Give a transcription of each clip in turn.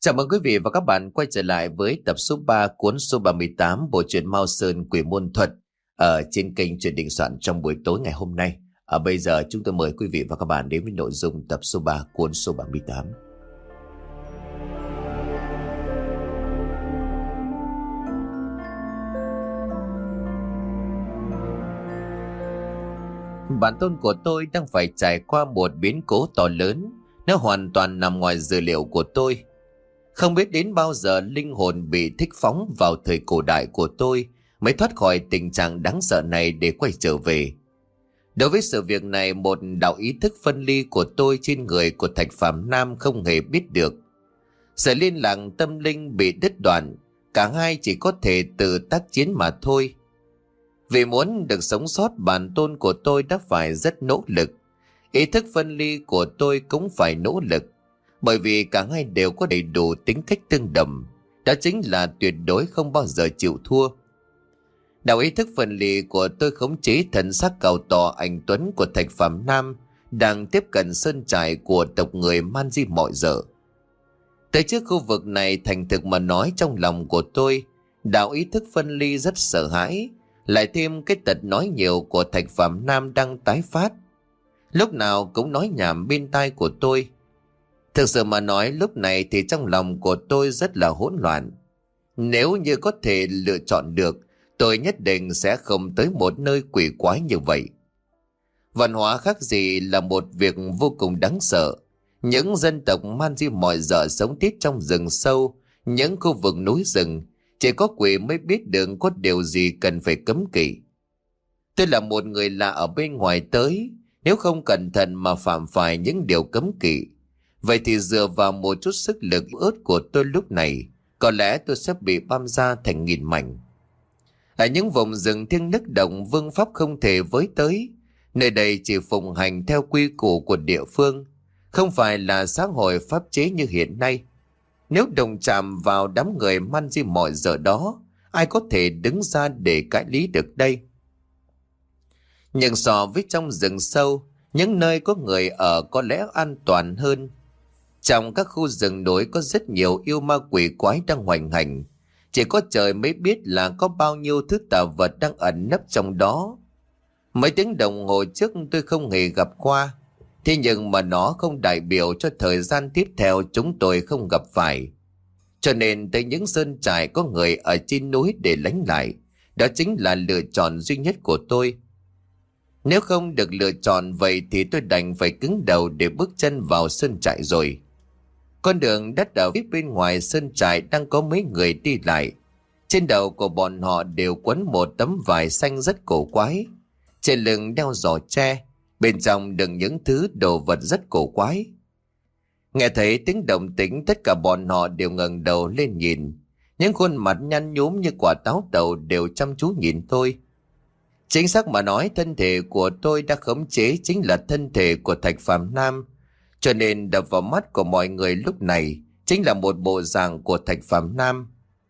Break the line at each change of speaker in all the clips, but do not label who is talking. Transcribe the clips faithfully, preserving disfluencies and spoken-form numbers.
Chào mừng quý vị và các bạn quay trở lại với tập số ba cuốn số ba mươi tám bộ truyện Mao Sơn Quỷ Môn Thuật ở trên kênh Truyện Đình Soạn trong buổi tối ngày hôm nay. Ở bây giờ chúng tôi mời quý vị và các bạn đến với nội dung tập số ba cuốn số ba mươi tám. Bản tôn của tôi đang phải trải qua một biến cố to lớn. Nó hoàn toàn nằm ngoài dự liệu của tôi. Không biết đến bao giờ linh hồn bị thích phóng vào thời cổ đại của tôi mới thoát khỏi tình trạng đáng sợ này để quay trở về. Đối với sự việc này, một đạo ý thức phân ly của tôi trên người của Thạch Phạm Nam không hề biết được. Sự liên lạc tâm linh bị đứt đoạn, cả hai chỉ có thể tự tác chiến mà thôi. Vì muốn được sống sót, bản tôn của tôi đã phải rất nỗ lực. Ý thức phân ly của tôi cũng phải nỗ lực. Bởi vì cả hai đều có đầy đủ tính cách tương đồng. Đó chính là tuyệt đối không bao giờ chịu thua. Đạo ý thức phân ly của tôi khống chế thần sắc cao to anh tuấn của Thạch Phạm Nam đang tiếp cận sơn trại của tộc người Man Di mọi giờ. Tới trước khu vực này, thành thực mà nói, trong lòng của tôi, đạo ý thức phân ly rất sợ hãi. Lại thêm cái tật nói nhiều của Thạch Phạm Nam đang tái phát. Lúc nào cũng nói nhảm bên tai của tôi. Thực sự mà nói, lúc này thì trong lòng của tôi rất là hỗn loạn. Nếu như có thể lựa chọn được, tôi nhất định sẽ không tới một nơi quỷ quái như vậy. Văn hóa khác gì là một việc vô cùng đáng sợ. Những dân tộc Man Di mọi giờ sống tít trong rừng sâu, những khu vực núi rừng, chỉ có quỷ mới biết được có điều gì cần phải cấm kỵ. Tôi là một người lạ ở bên ngoài tới, nếu không cẩn thận mà phạm phải những điều cấm kỵ, vậy thì dựa vào một chút sức lực ớt của tôi lúc này, có lẽ tôi sẽ bị băm ra thành nghìn mảnh. Ở những vùng rừng thiêng nước động, vương pháp không thể với tới. Nơi đây chỉ phụng hành theo quy củ của địa phương, không phải là xã hội pháp chế như hiện nay. Nếu đồng chạm vào đám người Man Di mọi giờ đó, ai có thể đứng ra để cãi lý được đây? Nhưng so với trong rừng sâu, những nơi có người ở có lẽ an toàn hơn. Trong các khu rừng núi có rất nhiều yêu ma quỷ quái đang hoành hành. Chỉ có trời mới biết là có bao nhiêu thứ tà vật đang ẩn nấp trong đó. Mấy tiếng đồng hồ trước tôi không hề gặp qua. Thế nhưng mà nó không đại biểu cho thời gian tiếp theo chúng tôi không gặp phải. Cho nên tới những sơn trại có người ở trên núi để lánh lại, đó chính là lựa chọn duy nhất của tôi. Nếu không được lựa chọn vậy thì tôi đành phải cứng đầu để bước chân vào sơn trại rồi. Con đường đất ở phía bên ngoài sơn trại đang có mấy người đi lại. Trên đầu của bọn họ đều quấn một tấm vải xanh rất cổ quái. Trên lưng đeo giỏ tre, bên trong đựng những thứ đồ vật rất cổ quái. Nghe thấy tiếng động tĩnh, tất cả bọn họ đều ngẩng đầu lên nhìn. Những khuôn mặt nhăn nhúm như quả táo tàu đều chăm chú nhìn tôi. Chính xác mà nói, thân thể của tôi đã khống chế chính là thân thể của Thạch Phạm Nam. Cho nên đập vào mắt của mọi người lúc này chính là một bộ dạng của Thạch Phạm Nam.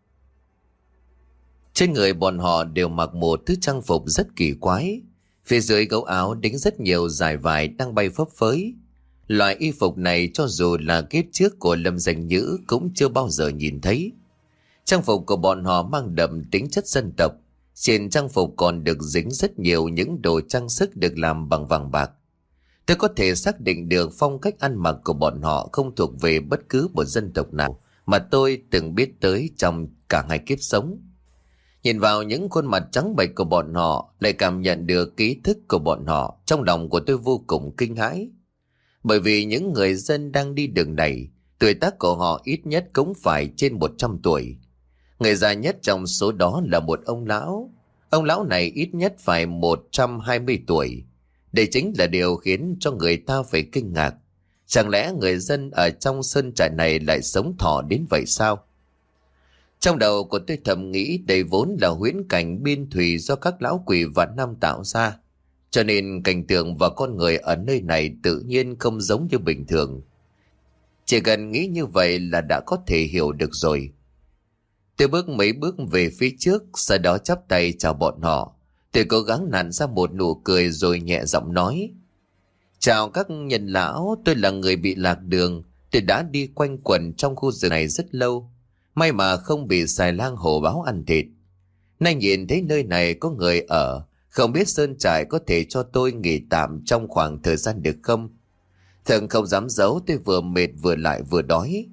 Trên người bọn họ đều mặc một thứ trang phục rất kỳ quái. Phía dưới gấu áo đính rất nhiều dải vải đang bay phấp phới. Loại y phục này cho dù là kiếp trước của Lâm Danh Nhữ cũng chưa bao giờ nhìn thấy. Trang phục của bọn họ mang đậm tính chất dân tộc. Trên trang phục còn được dính rất nhiều những đồ trang sức được làm bằng vàng bạc. Tôi có thể xác định được phong cách ăn mặc của bọn họ không thuộc về bất cứ một dân tộc nào mà tôi từng biết tới trong cả hai kiếp sống. Nhìn vào những khuôn mặt trắng bệch của bọn họ, lại cảm nhận được ký thức của bọn họ, trong lòng của tôi vô cùng kinh hãi. Bởi vì những người dân đang đi đường này, tuổi tác của họ ít nhất cũng phải trên một trăm tuổi. Người già nhất trong số đó là một ông lão. Ông lão này ít nhất phải một trăm hai mươi tuổi. Đây chính là điều khiến cho người ta phải kinh ngạc. Chẳng lẽ người dân ở trong sơn trại này lại sống thọ đến vậy sao? Trong đầu của tôi thầm nghĩ đây vốn là huyễn cảnh biên thùy do các lão quỷ vạn năm tạo ra. Cho nên cảnh tượng và con người ở nơi này tự nhiên không giống như bình thường. Chỉ cần nghĩ như vậy là đã có thể hiểu được rồi. Tôi bước mấy bước về phía trước, sau đó chắp tay chào bọn họ. Tôi cố gắng nặn ra một nụ cười rồi nhẹ giọng nói: Chào các nhân lão, tôi là người bị lạc đường. Tôi đã đi quanh quẩn trong khu rừng này rất lâu, may mà không bị xài lang hổ báo ăn thịt. Nay nhìn thấy nơi này có người ở, không biết sơn trại có thể cho tôi nghỉ tạm trong khoảng thời gian được không? Thần không dám giấu, tôi vừa mệt vừa lại vừa đói.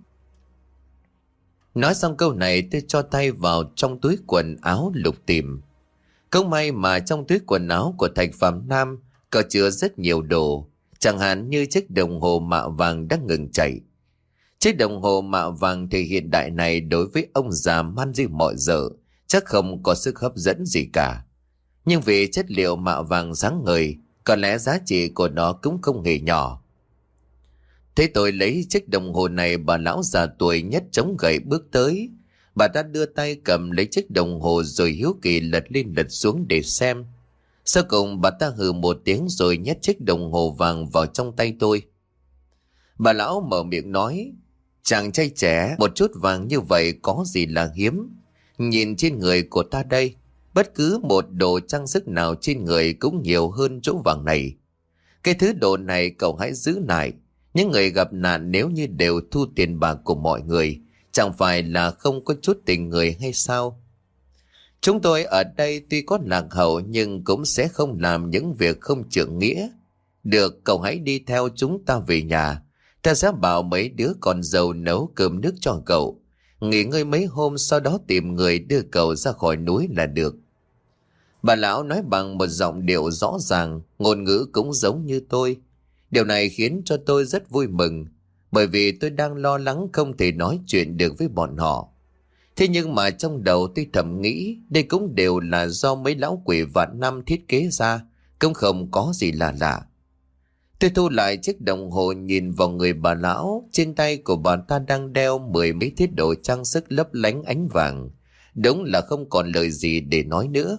Nói xong câu này, tôi cho tay vào trong túi quần áo lục tìm. Không may mà trong túi quần áo của Thạch Phạm Nam có chứa rất nhiều đồ, chẳng hạn như chiếc đồng hồ mạ vàng đang ngừng chạy. Chiếc đồng hồ mạ vàng thì hiện đại này đối với ông già man di mọi giờ chắc không có sức hấp dẫn gì cả. Nhưng vì chất liệu mạ vàng sáng ngời, có lẽ giá trị của nó cũng không hề nhỏ. Thế tôi lấy chiếc đồng hồ này, bà lão già tuổi nhất chống gậy bước tới. Bà đã đưa tay cầm lấy chiếc đồng hồ rồi hiếu kỳ lật lên lật xuống để xem. Sau cùng bà ta hừ một tiếng rồi nhét chiếc đồng hồ vàng vào trong tay tôi. Bà lão mở miệng nói: "Chàng trai trẻ, một chút vàng như vậy có gì là hiếm. Nhìn trên người của ta đây, bất cứ một đồ trang sức nào trên người cũng nhiều hơn chỗ vàng này. Cái thứ đồ này cậu hãy giữ lại. Những người gặp nạn nếu như đều thu tiền bạc của mọi người, chẳng phải là không có chút tình người hay sao? Chúng tôi ở đây tuy có lạc hậu nhưng cũng sẽ không làm những việc không trượng nghĩa. Được, cậu hãy đi theo chúng ta về nhà. Ta sẽ bảo mấy đứa con dâu nấu cơm nước cho cậu. Nghỉ ngơi mấy hôm, sau đó tìm người đưa cậu ra khỏi núi là được." Bà lão nói bằng một giọng điệu rõ ràng, ngôn ngữ cũng giống như tôi. Điều này khiến cho tôi rất vui mừng, bởi vì tôi đang lo lắng không thể nói chuyện được với bọn họ. Thế nhưng mà trong đầu tôi thầm nghĩ đây cũng đều là do mấy lão quỷ vạn năm thiết kế ra, cũng không có gì là lạ. Tôi thu lại chiếc đồng hồ, nhìn vào người bà lão. Trên tay của bà ta đang đeo mười mấy thiết đồ trang sức lấp lánh ánh vàng. Đúng là không còn lời gì để nói nữa.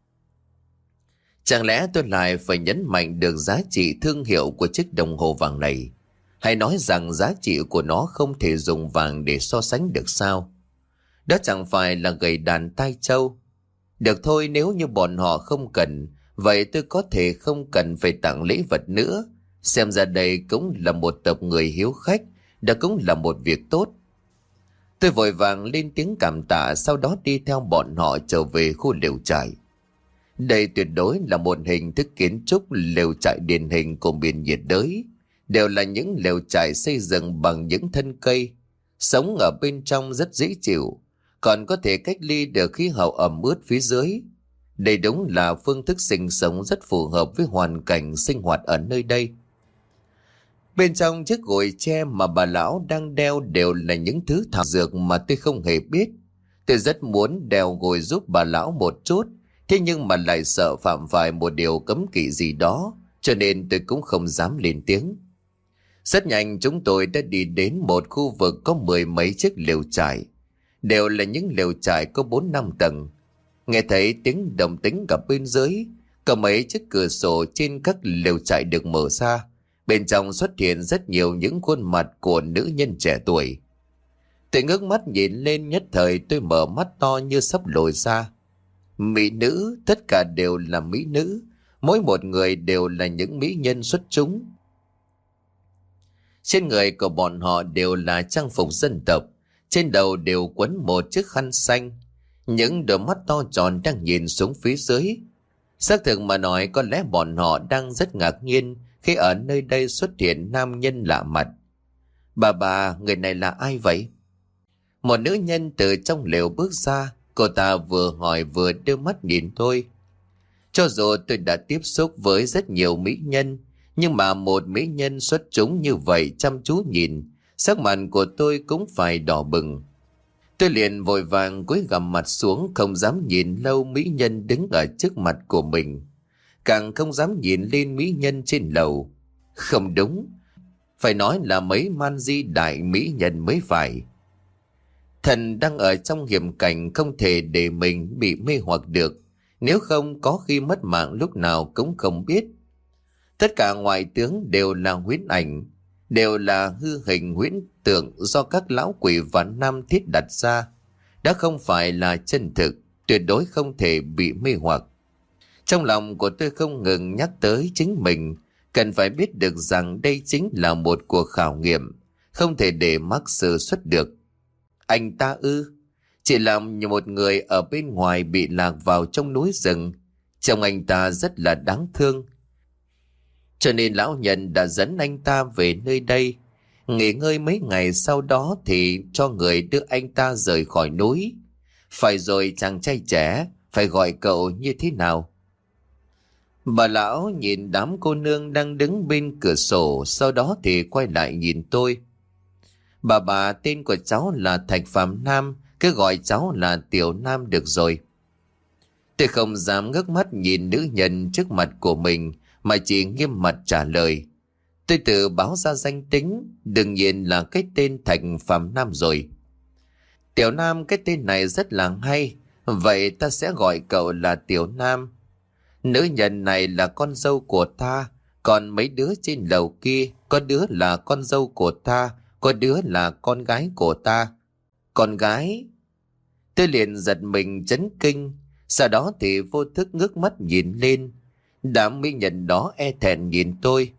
Chẳng lẽ tôi lại phải nhấn mạnh được giá trị thương hiệu của chiếc đồng hồ vàng này? Hay nói rằng giá trị của nó không thể dùng vàng để so sánh được sao? Đó chẳng phải là gầy đàn tai trâu. Được thôi, nếu như bọn họ không cần, vậy tôi có thể không cần phải tặng lễ vật nữa. Xem ra đây cũng là một tộc người hiếu khách, đó cũng là một việc tốt. Tôi vội vàng lên tiếng cảm tạ, sau đó đi theo bọn họ trở về khu lều trại. Đây tuyệt đối là một hình thức kiến trúc lều trại điển hình của miền nhiệt đới. Đều là những lều trại xây dựng bằng những thân cây. Sống ở bên trong rất dễ chịu, còn có thể cách ly được khí hậu ẩm ướt phía dưới. Đây đúng là phương thức sinh sống rất phù hợp với hoàn cảnh sinh hoạt ở nơi đây. Bên trong chiếc gối tre mà bà lão đang đeo đều là những thứ thảo dược mà tôi không hề biết. Tôi rất muốn đeo gối giúp bà lão một chút, thế nhưng mà lại sợ phạm phải một điều cấm kỵ gì đó, cho nên tôi cũng không dám lên tiếng. Rất nhanh chúng tôi đã đi đến một khu vực có mười mấy chiếc lều trại. Đều là những lều trại có bốn năm tầng. Nghe thấy tiếng động tĩnh ở bên dưới, có mấy chiếc cửa sổ trên các lều trại được mở ra. Bên trong xuất hiện rất nhiều những khuôn mặt của nữ nhân trẻ tuổi. Tôi ngước mắt nhìn lên, nhất thời tôi mở mắt to như sắp lồi ra. Mỹ nữ, tất cả đều là mỹ nữ. Mỗi một người đều là những mỹ nhân xuất chúng. Trên người của bọn họ đều là trang phục dân tộc. Trên đầu đều quấn một chiếc khăn xanh. Những đôi mắt to tròn đang nhìn xuống phía dưới. Xác thực mà nói, có lẽ bọn họ đang rất ngạc nhiên khi ở nơi đây xuất hiện nam nhân lạ mặt. "Bà bà, người này là ai vậy?" Một nữ nhân từ trong lều bước ra. Cô ta vừa hỏi vừa đưa mắt nhìn tôi. Cho dù tôi đã tiếp xúc với rất nhiều mỹ nhân, nhưng mà một mỹ nhân xuất chúng như vậy chăm chú nhìn, sắc mặt của tôi cũng phải đỏ bừng. Tôi liền vội vàng cúi gằm mặt xuống, không dám nhìn lâu mỹ nhân đứng ở trước mặt của mình, càng không dám nhìn lên mỹ nhân trên lầu. Không đúng, phải nói là mấy man di đại mỹ nhân mới phải. Thần đang ở trong hiểm cảnh, không thể để mình bị mê hoặc được, nếu không có khi mất mạng lúc nào cũng không biết. Tất cả ngoại tướng đều là huyễn ảnh, đều là hư hình huyễn tượng do các lão quỷ vạn năm thiết đặt ra, đã không phải là chân thực, tuyệt đối không thể bị mê hoặc. Trong lòng của tôi không ngừng nhắc tới chính mình cần phải biết được rằng đây chính là một cuộc khảo nghiệm, không thể để mắc sơ suất được. Anh ta ư? Chỉ làm như một người ở bên ngoài bị lạc vào trong núi rừng. Trông anh ta rất là đáng thương. Cho nên lão nhân đã dẫn anh ta về nơi đây. Nghỉ ngơi mấy ngày sau đó thì cho người đưa anh ta rời khỏi núi. Phải rồi chàng trai trẻ, phải gọi cậu như thế nào? Bà lão nhìn đám cô nương đang đứng bên cửa sổ, sau đó thì quay lại nhìn tôi. Bà bà, tên của cháu là Thạch Phạm Nam, cứ gọi cháu là Tiểu Nam được rồi. Tôi không dám ngước mắt nhìn nữ nhân trước mặt của mình, mà chỉ nghiêm mặt trả lời. Tôi tự báo ra danh tính, đương nhiên là cái tên Thạch Phạm Nam rồi. Tiểu Nam, cái tên này rất là hay, vậy ta sẽ gọi cậu là Tiểu Nam. Nữ nhân này là con dâu của ta, còn mấy đứa trên lầu kia, có đứa là con dâu của ta, có đứa là con gái của ta. Con gái? Tôi liền giật mình chấn kinh, sau đó thì vô thức ngước mắt nhìn lên. Đám mỹ nhân đó e thẹn nhìn tôi.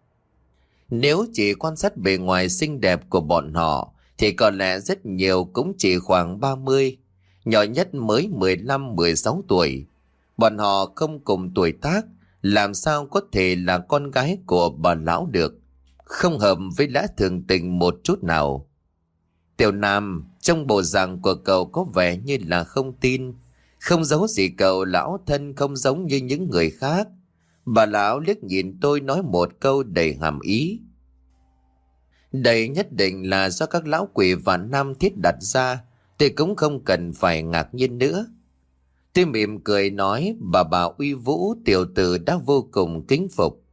Nếu chỉ quan sát bề ngoài xinh đẹp của bọn họ thì có lẽ rất nhiều cũng chỉ khoảng ba mươi, nhỏ nhất mới mười lăm mười sáu tuổi. Bọn họ không cùng tuổi tác, làm sao có thể là con gái của bà lão được, không hợp với lẽ thường tình một chút nào. Tiểu Nam, trong bộ dạng của cậu có vẻ như là không tin, không giấu gì cậu lão thân, không giống như những người khác. Bà lão liếc nhìn tôi nói một câu đầy hàm ý. Đây nhất định là do các lão quỷ vạn năm thiết đặt ra, thì cũng không cần phải ngạc nhiên nữa. Tôi mỉm cười nói, bà bà uy vũ, tiểu tử đã vô cùng kính phục.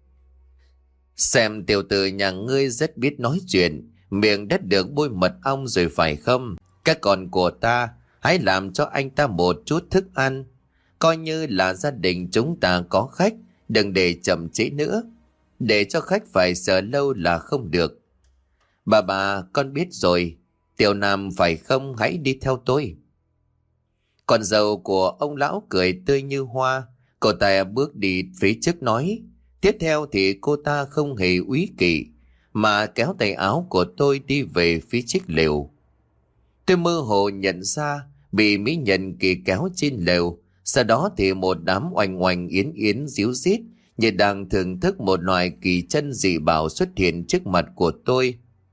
Xem tiểu tử nhà ngươi rất biết nói chuyện, miệng đất được bôi mật ong rồi phải không? Các con của ta, hãy làm cho anh ta một chút thức ăn. Coi như là gia đình chúng ta có khách, đừng để chậm trễ nữa. Để cho khách phải chờ lâu là không được. Bà bà, con biết rồi. Tiểu Nam phải không, hãy đi theo tôi. Con dâu của ông lão cười tươi như hoa. Cô ta bước đi phía trước nói. Tiếp theo thì cô ta không hề úy kỵ, mà kéo tay áo của tôi đi về phía chiếc lều. Tôi mơ hồ nhận ra bị mỹ nhân kỳ kéo trên lều. Sau đó thì một đám oanh oanh yến yến díu dít như đang thưởng thức một loài kỳ chân dị bảo xuất hiện trước mặt của tôi.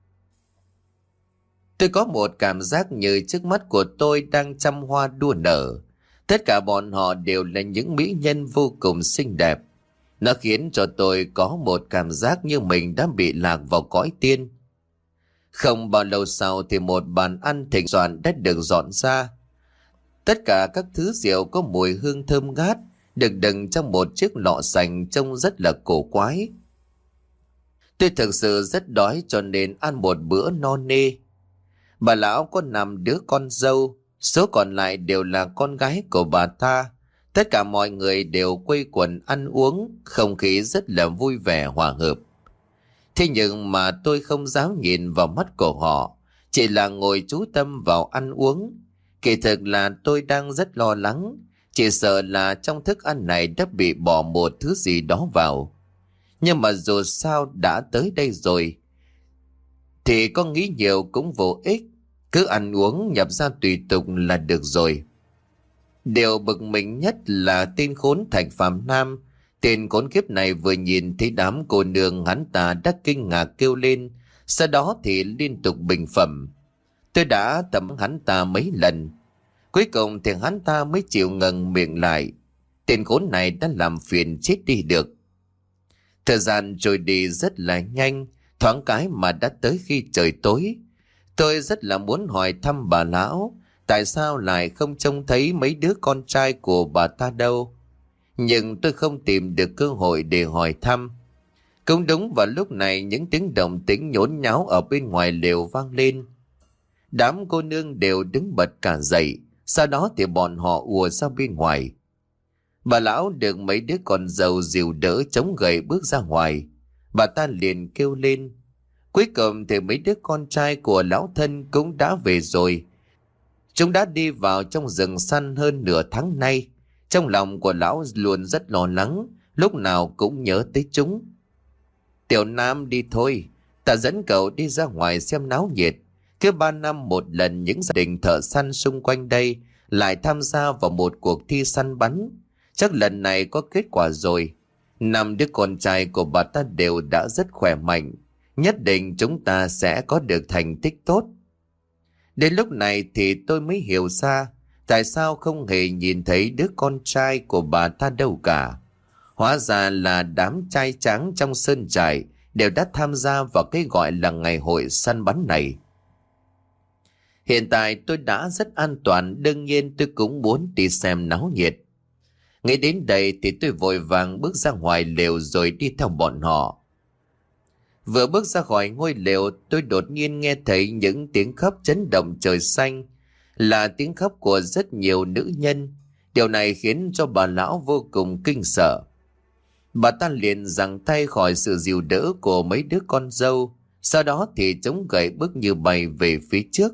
Tôi có một cảm giác như trước mắt của tôi đang trăm hoa đua nở. Tất cả bọn họ đều là những mỹ nhân vô cùng xinh đẹp. Nó khiến cho tôi có một cảm giác như mình đã bị lạc vào cõi tiên. Không bao lâu sau thì một bàn ăn thịnh soạn đã được dọn ra. Tất cả các thứ rượu có mùi hương thơm ngát được đựng trong một chiếc lọ sành trông rất là cổ quái. Tôi thực sự rất đói cho nên ăn một bữa no nê. Bà lão có năm đứa con dâu, số còn lại đều là con gái của bà ta. Tất cả mọi người đều quây quần ăn uống, không khí rất là vui vẻ hòa hợp. Thế nhưng mà tôi không dám nhìn vào mắt của họ, chỉ là ngồi chú tâm vào ăn uống. Kỳ thực là tôi đang rất lo lắng, chỉ sợ là trong thức ăn này đã bị bỏ một thứ gì đó vào. Nhưng mà dù sao đã tới đây rồi, thì có nghĩ nhiều cũng vô ích, cứ ăn uống nhập ra tùy tục là được rồi. Điều bực mình nhất là tên khốn Thạch Phạm Nam. Tên khốn kiếp này vừa nhìn thấy đám cô nương hắn ta đã kinh ngạc kêu lên, sau đó thì liên tục bình phẩm. Tôi đã tầm hắn ta mấy lần, cuối cùng thì hắn ta mới chịu ngẩng miệng lại. Tên khốn này đã làm phiền chết đi được. Thời gian trôi đi rất là nhanh, thoáng cái mà đã tới khi trời tối. Tôi rất là muốn hỏi thăm bà lão, tại sao lại không trông thấy mấy đứa con trai của bà ta đâu. Nhưng tôi không tìm được cơ hội để hỏi thăm. Cũng đúng vào lúc này những tiếng động tĩnh nhốn nháo ở bên ngoài lều vang lên. Đám cô nương đều đứng bật cả dậy, sau đó thì bọn họ ùa ra bên ngoài. Bà lão được mấy đứa con dâu dìu đỡ chống gậy bước ra ngoài. Bà ta liền kêu lên. Cuối cùng thì mấy đứa con trai của lão thân cũng đã về rồi. Chúng đã đi vào trong rừng săn hơn nửa tháng nay. Trong lòng của lão luôn rất lo lắng, lúc nào cũng nhớ tới chúng. Tiểu Nam đi thôi, Ta dẫn cậu đi ra ngoài xem náo nhiệt. Cứ ba năm một lần những gia đình thợ săn xung quanh đây lại tham gia vào một cuộc thi săn bắn. Chắc lần này có kết quả rồi. Năm đứa con trai của bà ta đều đã rất khỏe mạnh. Nhất định chúng ta sẽ có được thành tích tốt. Đến lúc này thì tôi mới hiểu ra tại sao không hề nhìn thấy đứa con trai của bà ta đâu cả. Hóa ra là đám trai tráng trong sơn trại đều đã tham gia vào cái gọi là ngày hội săn bắn này. Hiện tại tôi đã rất an toàn, đương nhiên tôi cũng muốn đi xem náo nhiệt. Nghĩ đến đây thì tôi vội vàng bước ra ngoài lều rồi đi theo bọn họ. Vừa bước ra khỏi ngôi lều, tôi đột nhiên nghe thấy những tiếng khóc chấn động trời xanh, là tiếng khóc của rất nhiều nữ nhân. Điều này khiến cho bà lão vô cùng kinh sợ. Bà ta liền giằng tay khỏi sự dìu đỡ của mấy đứa con dâu, sau đó thì chống gậy bước như bay về phía trước.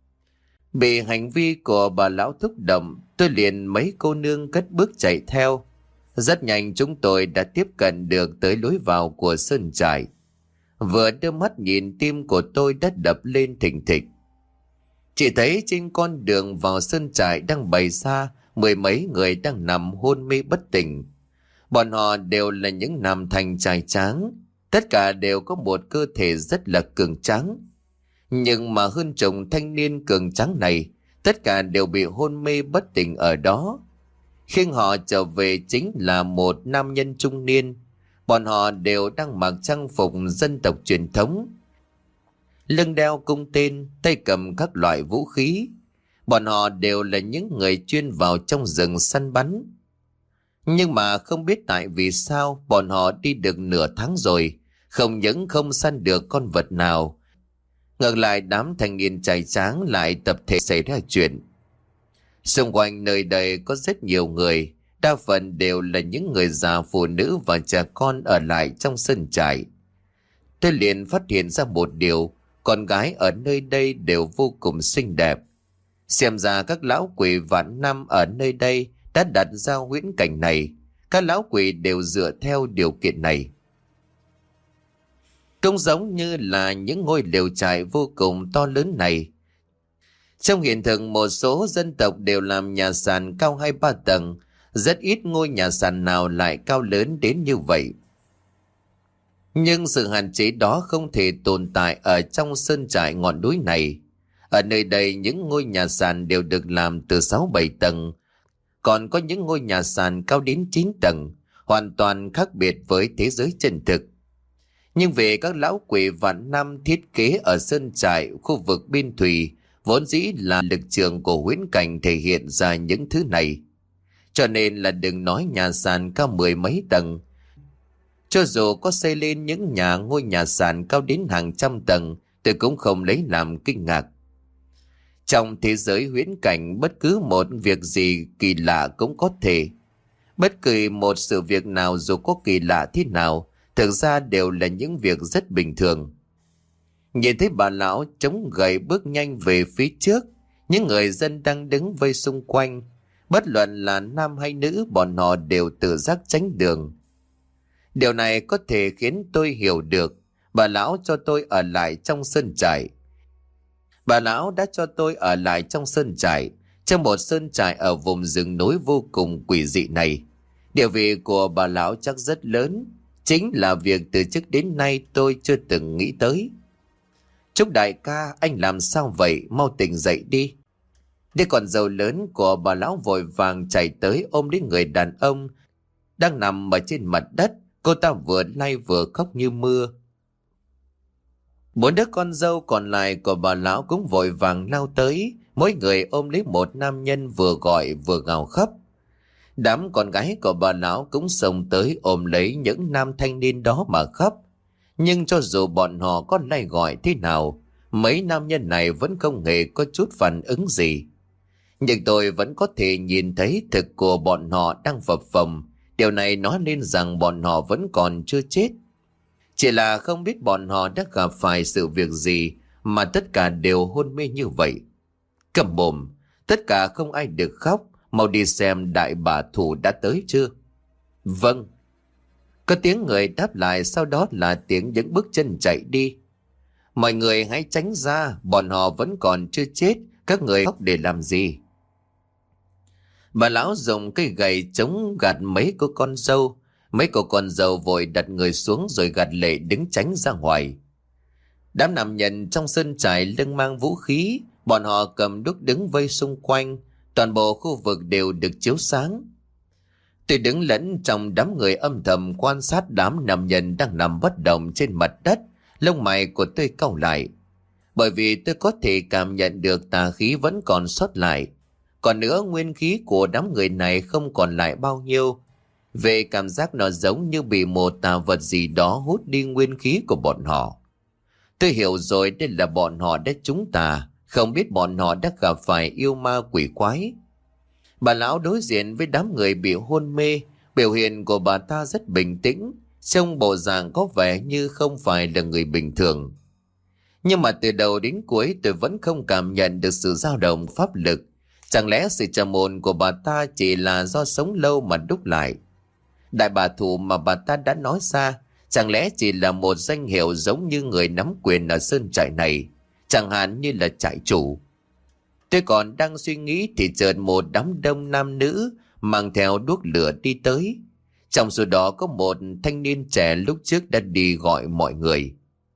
Bị hành vi của bà lão thúc động, tôi liền mấy cô nương cất bước chạy theo. Rất nhanh chúng tôi đã tiếp cận được tới lối vào của sơn trại. Vừa đưa mắt nhìn, tim của tôi đã đập lên thình thịch. Chỉ thấy trên con đường vào sơn trại đang bày ra mười mấy người đang nằm hôn mê bất tỉnh. Bọn họ đều là những nam thanh trai tráng, tất cả đều có một cơ thể rất là cường tráng. Nhưng mà hơn chồng thanh niên cường tráng này, tất cả đều bị hôn mê bất tỉnh ở đó. Khi họ trở về chính là một nam nhân trung niên. Bọn họ đều đang mặc trang phục dân tộc truyền thống, lưng đeo cung tên, tay cầm các loại vũ khí. Bọn họ đều là những người chuyên vào trong rừng săn bắn. Nhưng mà không biết tại vì sao bọn họ đi được nửa tháng rồi, không những không săn được con vật nào. Ngược lại đám thanh niên trai tráng lại tập thể xảy ra chuyện. Xung quanh nơi đây có rất nhiều người, đa phần đều là những người già, phụ nữ và trẻ con ở lại trong sân trại. Tôi liền phát hiện ra một điều, con gái ở nơi đây đều vô cùng xinh đẹp. Xem ra các lão quỷ vạn năm ở nơi đây đã đặt ra huyễn cảnh này. Các lão quỷ đều dựa theo điều kiện này. Cũng giống như là những ngôi lều trại vô cùng to lớn này. Trong hiện thực một số dân tộc đều làm nhà sàn cao hai ba tầng, rất ít ngôi nhà sàn nào lại cao lớn đến như vậy. Nhưng sự hạn chế đó không thể tồn tại ở trong sơn trại ngọn núi này. Ở nơi đây những ngôi nhà sàn đều được làm từ sáu bảy tầng, còn có những ngôi nhà sàn cao đến chín tầng, hoàn toàn khác biệt với thế giới chân thực. Nhưng vì các lão quỷ vạn năm thiết kế ở sơn trại khu vực biên thủy vốn dĩ là lực trường của huyễn cảnh thể hiện ra những thứ này. Cho nên là đừng nói nhà sàn cao mười mấy tầng, cho dù có xây lên những nhà ngôi nhà sàn cao đến hàng trăm tầng, tôi cũng không lấy làm kinh ngạc. Trong thế giới huyễn cảnh, bất cứ một việc gì kỳ lạ cũng có thể. Bất kỳ một sự việc nào dù có kỳ lạ thế nào, thực ra đều là những việc rất bình thường. Nhìn thấy bà lão chống gậy bước nhanh về phía trước, những người dân đang đứng vây xung quanh, bất luận là nam hay nữ, bọn họ đều tự giác tránh đường. Điều này có thể khiến tôi hiểu được bà lão cho tôi ở lại trong sơn trại. Bà lão đã cho tôi ở lại trong sơn trại, trong một sơn trại ở vùng rừng núi vô cùng quỷ dị này. Địa vị của bà lão chắc rất lớn, chính là việc từ trước đến nay tôi chưa từng nghĩ tới. Trúc đại ca, anh làm sao vậy? Mau tỉnh dậy đi. Đứa con dâu lớn của bà lão vội vàng chạy tới ôm lấy người đàn ông đang nằm ở trên mặt đất. Cô ta vừa lay vừa khóc như mưa. Bốn đứa con dâu còn lại của bà lão cũng vội vàng lao tới, mỗi người ôm lấy một nam nhân vừa gọi vừa gào khóc. Đám con gái của bà lão cũng xông tới ôm lấy những nam thanh niên đó mà khóc. Nhưng cho dù bọn họ có lay gọi thế nào, mấy nam nhân này vẫn không hề có chút phản ứng gì. Nhưng tôi vẫn có thể nhìn thấy thực của bọn họ đang phập phồng. Điều này nói lên rằng bọn họ vẫn còn chưa chết. Chỉ là không biết bọn họ đã gặp phải sự việc gì mà tất cả đều hôn mê như vậy. Cầm mồm, tất cả không ai được khóc, mau đi xem đại bà thủ đã tới chưa. Vâng. Có tiếng người đáp lại, sau đó là tiếng những bước chân chạy đi. Mọi người hãy tránh ra, bọn họ vẫn còn chưa chết, các người khóc để làm gì? Bà lão dùng cây gậy chống gạt mấy cô con dâu. Mấy cô con dâu vội đặt người xuống rồi gạt lệ đứng tránh ra ngoài. Đám nam nhân trong sân trại lưng mang vũ khí, bọn họ cầm đuốc đứng vây xung quanh, toàn bộ khu vực đều được chiếu sáng. Tôi đứng lẫn trong đám người âm thầm quan sát đám nam nhân đang nằm bất động trên mặt đất, lông mày của tôi cau lại. Bởi vì tôi có thể cảm nhận được tà khí vẫn còn sót lại. Còn nữa, nguyên khí của đám người này không còn lại bao nhiêu. Về cảm giác nó giống như bị một tà vật gì đó hút đi nguyên khí của bọn họ. Tôi hiểu rồi, đây là bọn họ đã trúng tà, không biết bọn họ đã gặp phải yêu ma quỷ quái. Bà lão đối diện với đám người bị hôn mê, biểu hiện của bà ta rất bình tĩnh, trông bộ dạng có vẻ như không phải là người bình thường. Nhưng mà từ đầu đến cuối tôi vẫn không cảm nhận được sự dao động pháp lực. Chẳng lẽ sự trầm ổn của bà ta chỉ là do sống lâu mà đúc lại? Đại bà thủ mà bà ta đã nói ra, chẳng lẽ chỉ là một danh hiệu giống như người nắm quyền ở sơn trại này, chẳng hạn như là trại chủ? Tôi còn đang suy nghĩ thì chợt một đám đông nam nữ mang theo đuốc lửa đi tới. Trong số đó có một thanh niên trẻ lúc trước đã đi gọi mọi người.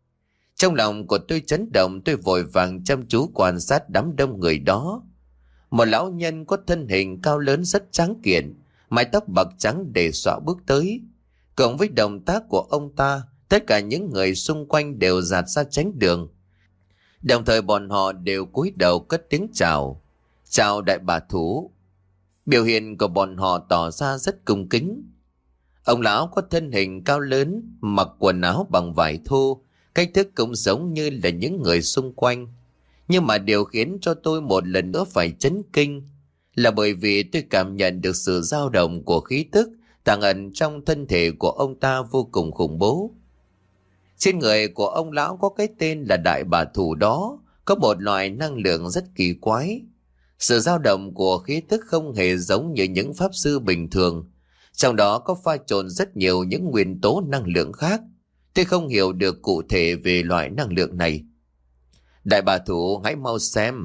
Trong lòng của tôi chấn động, tôi vội vàng chăm chú quan sát đám đông người đó. Một lão nhân có thân hình cao lớn rất tráng kiện, mái tóc bạc trắng để xõa bước tới. Cộng với động tác của ông ta, tất cả những người xung quanh đều dạt ra tránh đường. Đồng thời bọn họ đều cúi đầu cất tiếng chào. Chào đại bà thủ. Biểu hiện của bọn họ tỏ ra rất cung kính. Ông lão có thân hình cao lớn, mặc quần áo bằng vải thô, cách thức cũng giống như là những người xung quanh. Nhưng mà điều khiến cho tôi một lần nữa phải chấn kinh là bởi vì tôi cảm nhận được sự dao động của khí tức tàng ẩn trong thân thể của ông ta vô cùng khủng bố. Trên người của ông lão có cái tên là đại bà thủ đó có một loại năng lượng rất kỳ quái. Sự dao động của khí tức không hề giống như những pháp sư bình thường. Trong đó có pha trộn rất nhiều những nguyên tố năng lượng khác. Tôi không hiểu được cụ thể về loại năng lượng này. Đại bà thủ hãy mau xem.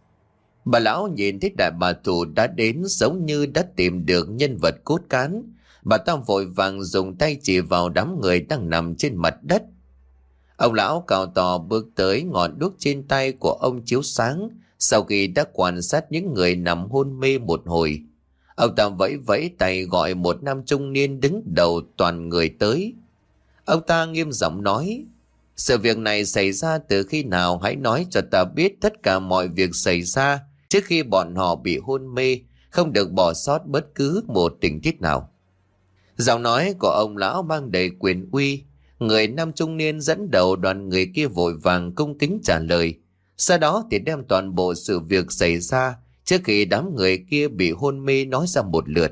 Bà lão nhìn thấy đại bà thủ đã đến giống như đã tìm được nhân vật cốt cán. Bà ta vội vàng dùng tay chỉ vào đám người đang nằm trên mặt đất. Ông lão cao to bước tới, ngọn đuốc trên tay của ông chiếu sáng. Sau khi đã quan sát những người nằm hôn mê một hồi, ông ta vẫy vẫy tay gọi một nam trung niên đứng đầu toàn người tới. Ông ta nghiêm giọng nói: sự việc này xảy ra từ khi nào, hãy nói cho ta biết tất cả mọi việc xảy ra trước khi bọn họ bị hôn mê, không được bỏ sót bất cứ một tình tiết nào. Giọng nói của ông lão mang đầy quyền uy. Người nam trung niên dẫn đầu đoàn người kia vội vàng cung kính trả lời. Sau đó thì đem toàn bộ sự việc xảy ra trước khi đám người kia bị hôn mê nói ra một lượt.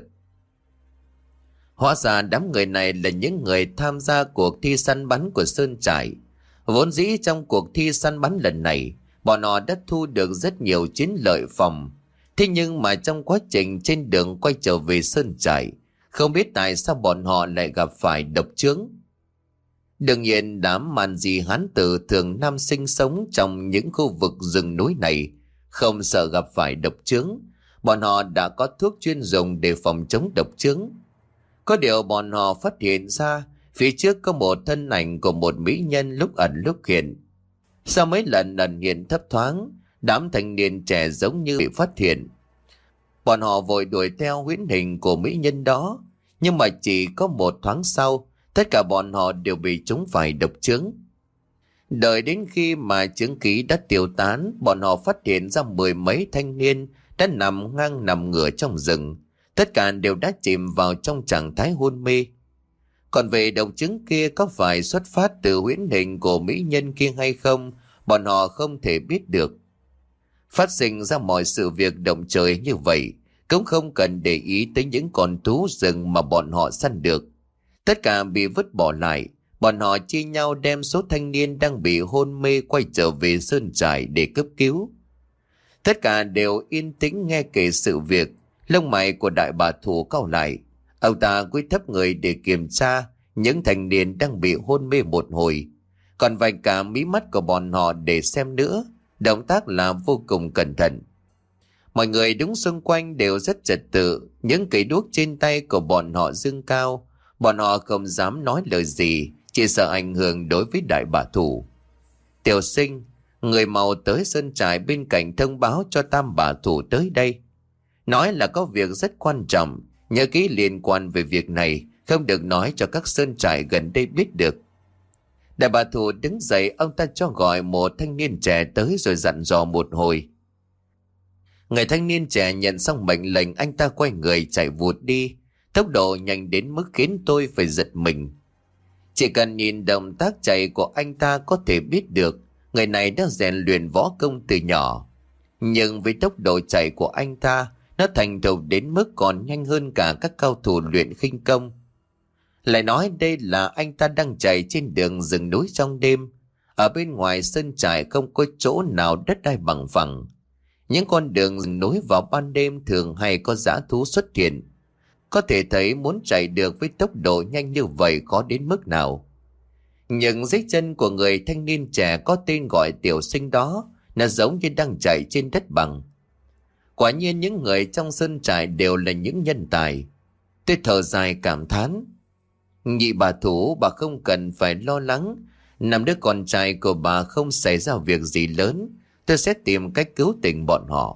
Hóa ra đám người này là những người tham gia cuộc thi săn bắn của Sơn Trại. Vốn dĩ trong cuộc thi săn bắn lần này, bọn họ đã thu được rất nhiều chiến lợi phẩm. Thế nhưng mà trong quá trình trên đường quay trở về Sơn Trại, không biết tại sao bọn họ lại gặp phải độc chướng. Đương nhiên đám màn di hán tử thường nam sinh sống trong những khu vực rừng núi này không sợ gặp phải độc chướng. Bọn họ đã có thuốc chuyên dùng để phòng chống độc chướng. Có điều bọn họ phát hiện ra phía trước có một thân ảnh của một mỹ nhân lúc ẩn lúc hiện. Sau mấy lần ẩn hiện thấp thoáng, đám thanh niên trẻ giống như bị phát hiện. Bọn họ vội đuổi theo huyễn hình của mỹ nhân đó, nhưng mà chỉ có một thoáng sau, tất cả bọn họ đều bị trúng phải độc chướng. Đợi đến khi mà chướng khí đã tiêu tán, bọn họ phát hiện ra mười mấy thanh niên đã nằm ngang nằm ngửa trong rừng. Tất cả đều đã chìm vào trong trạng thái hôn mê. Còn về độc chứng kia có phải xuất phát từ huyễn hình của mỹ nhân kia hay không, bọn họ không thể biết được. Phát sinh ra mọi sự việc động trời như vậy, cũng không cần để ý tới những con thú rừng mà bọn họ săn được. Tất cả bị vứt bỏ lại, bọn họ chia nhau đem số thanh niên đang bị hôn mê quay trở về Sơn Trại để cấp cứu. Tất cả đều yên tĩnh nghe kể sự việc. Lông mày của đại bà thủ cau lại. Ông ta cúi thấp người để kiểm tra những thanh niên đang bị hôn mê một hồi. còn vài cả mí mắt của bọn họ để xem nữa. Động tác là vô cùng cẩn thận. Mọi người đứng xung quanh đều rất trật tự, những cây đuốc trên tay của bọn họ dương cao. Bọn họ không dám nói lời gì, chỉ sợ ảnh hưởng đối với đại bá thủ. Tiểu Sinh, người mau tới sơn trại bên cạnh thông báo cho tam bá thủ tới đây. Nói là có việc rất quan trọng, nhớ kỹ liên quan về việc này, không được nói cho các sơn trại gần đây biết được. Đại bá thủ đứng dậy, ông ta cho gọi một thanh niên trẻ tới rồi dặn dò một hồi. Người thanh niên trẻ nhận xong mệnh lệnh, anh ta quay người chạy vụt đi, tốc độ nhanh đến mức khiến tôi phải giật mình. Chỉ cần nhìn động tác chạy của anh ta có thể biết được người này đã rèn luyện võ công từ nhỏ. Nhưng với tốc độ chạy của anh ta, nó thành thục đến mức còn nhanh hơn cả các cao thủ luyện khinh công. Lại nói đây là anh ta đang chạy trên đường rừng núi trong đêm. Ở bên ngoài sân trại không có chỗ nào đất đai bằng phẳng. Những con đường rừng núi vào ban đêm thường hay có dã thú xuất hiện. Có thể thấy muốn chạy được với tốc độ nhanh như vậy khó đến mức nào. Nhưng dưới chân của người thanh niên trẻ có tên gọi Tiểu Sinh đó, nó giống như đang chạy trên đất bằng. Quả nhiên những người trong sân trại đều là những nhân tài. Tôi thở dài cảm thán. Nhị bà thủ, bà không cần phải lo lắng. Năm đứa con trai của bà không xảy ra việc gì lớn, tôi sẽ tìm cách cứu tình bọn họ.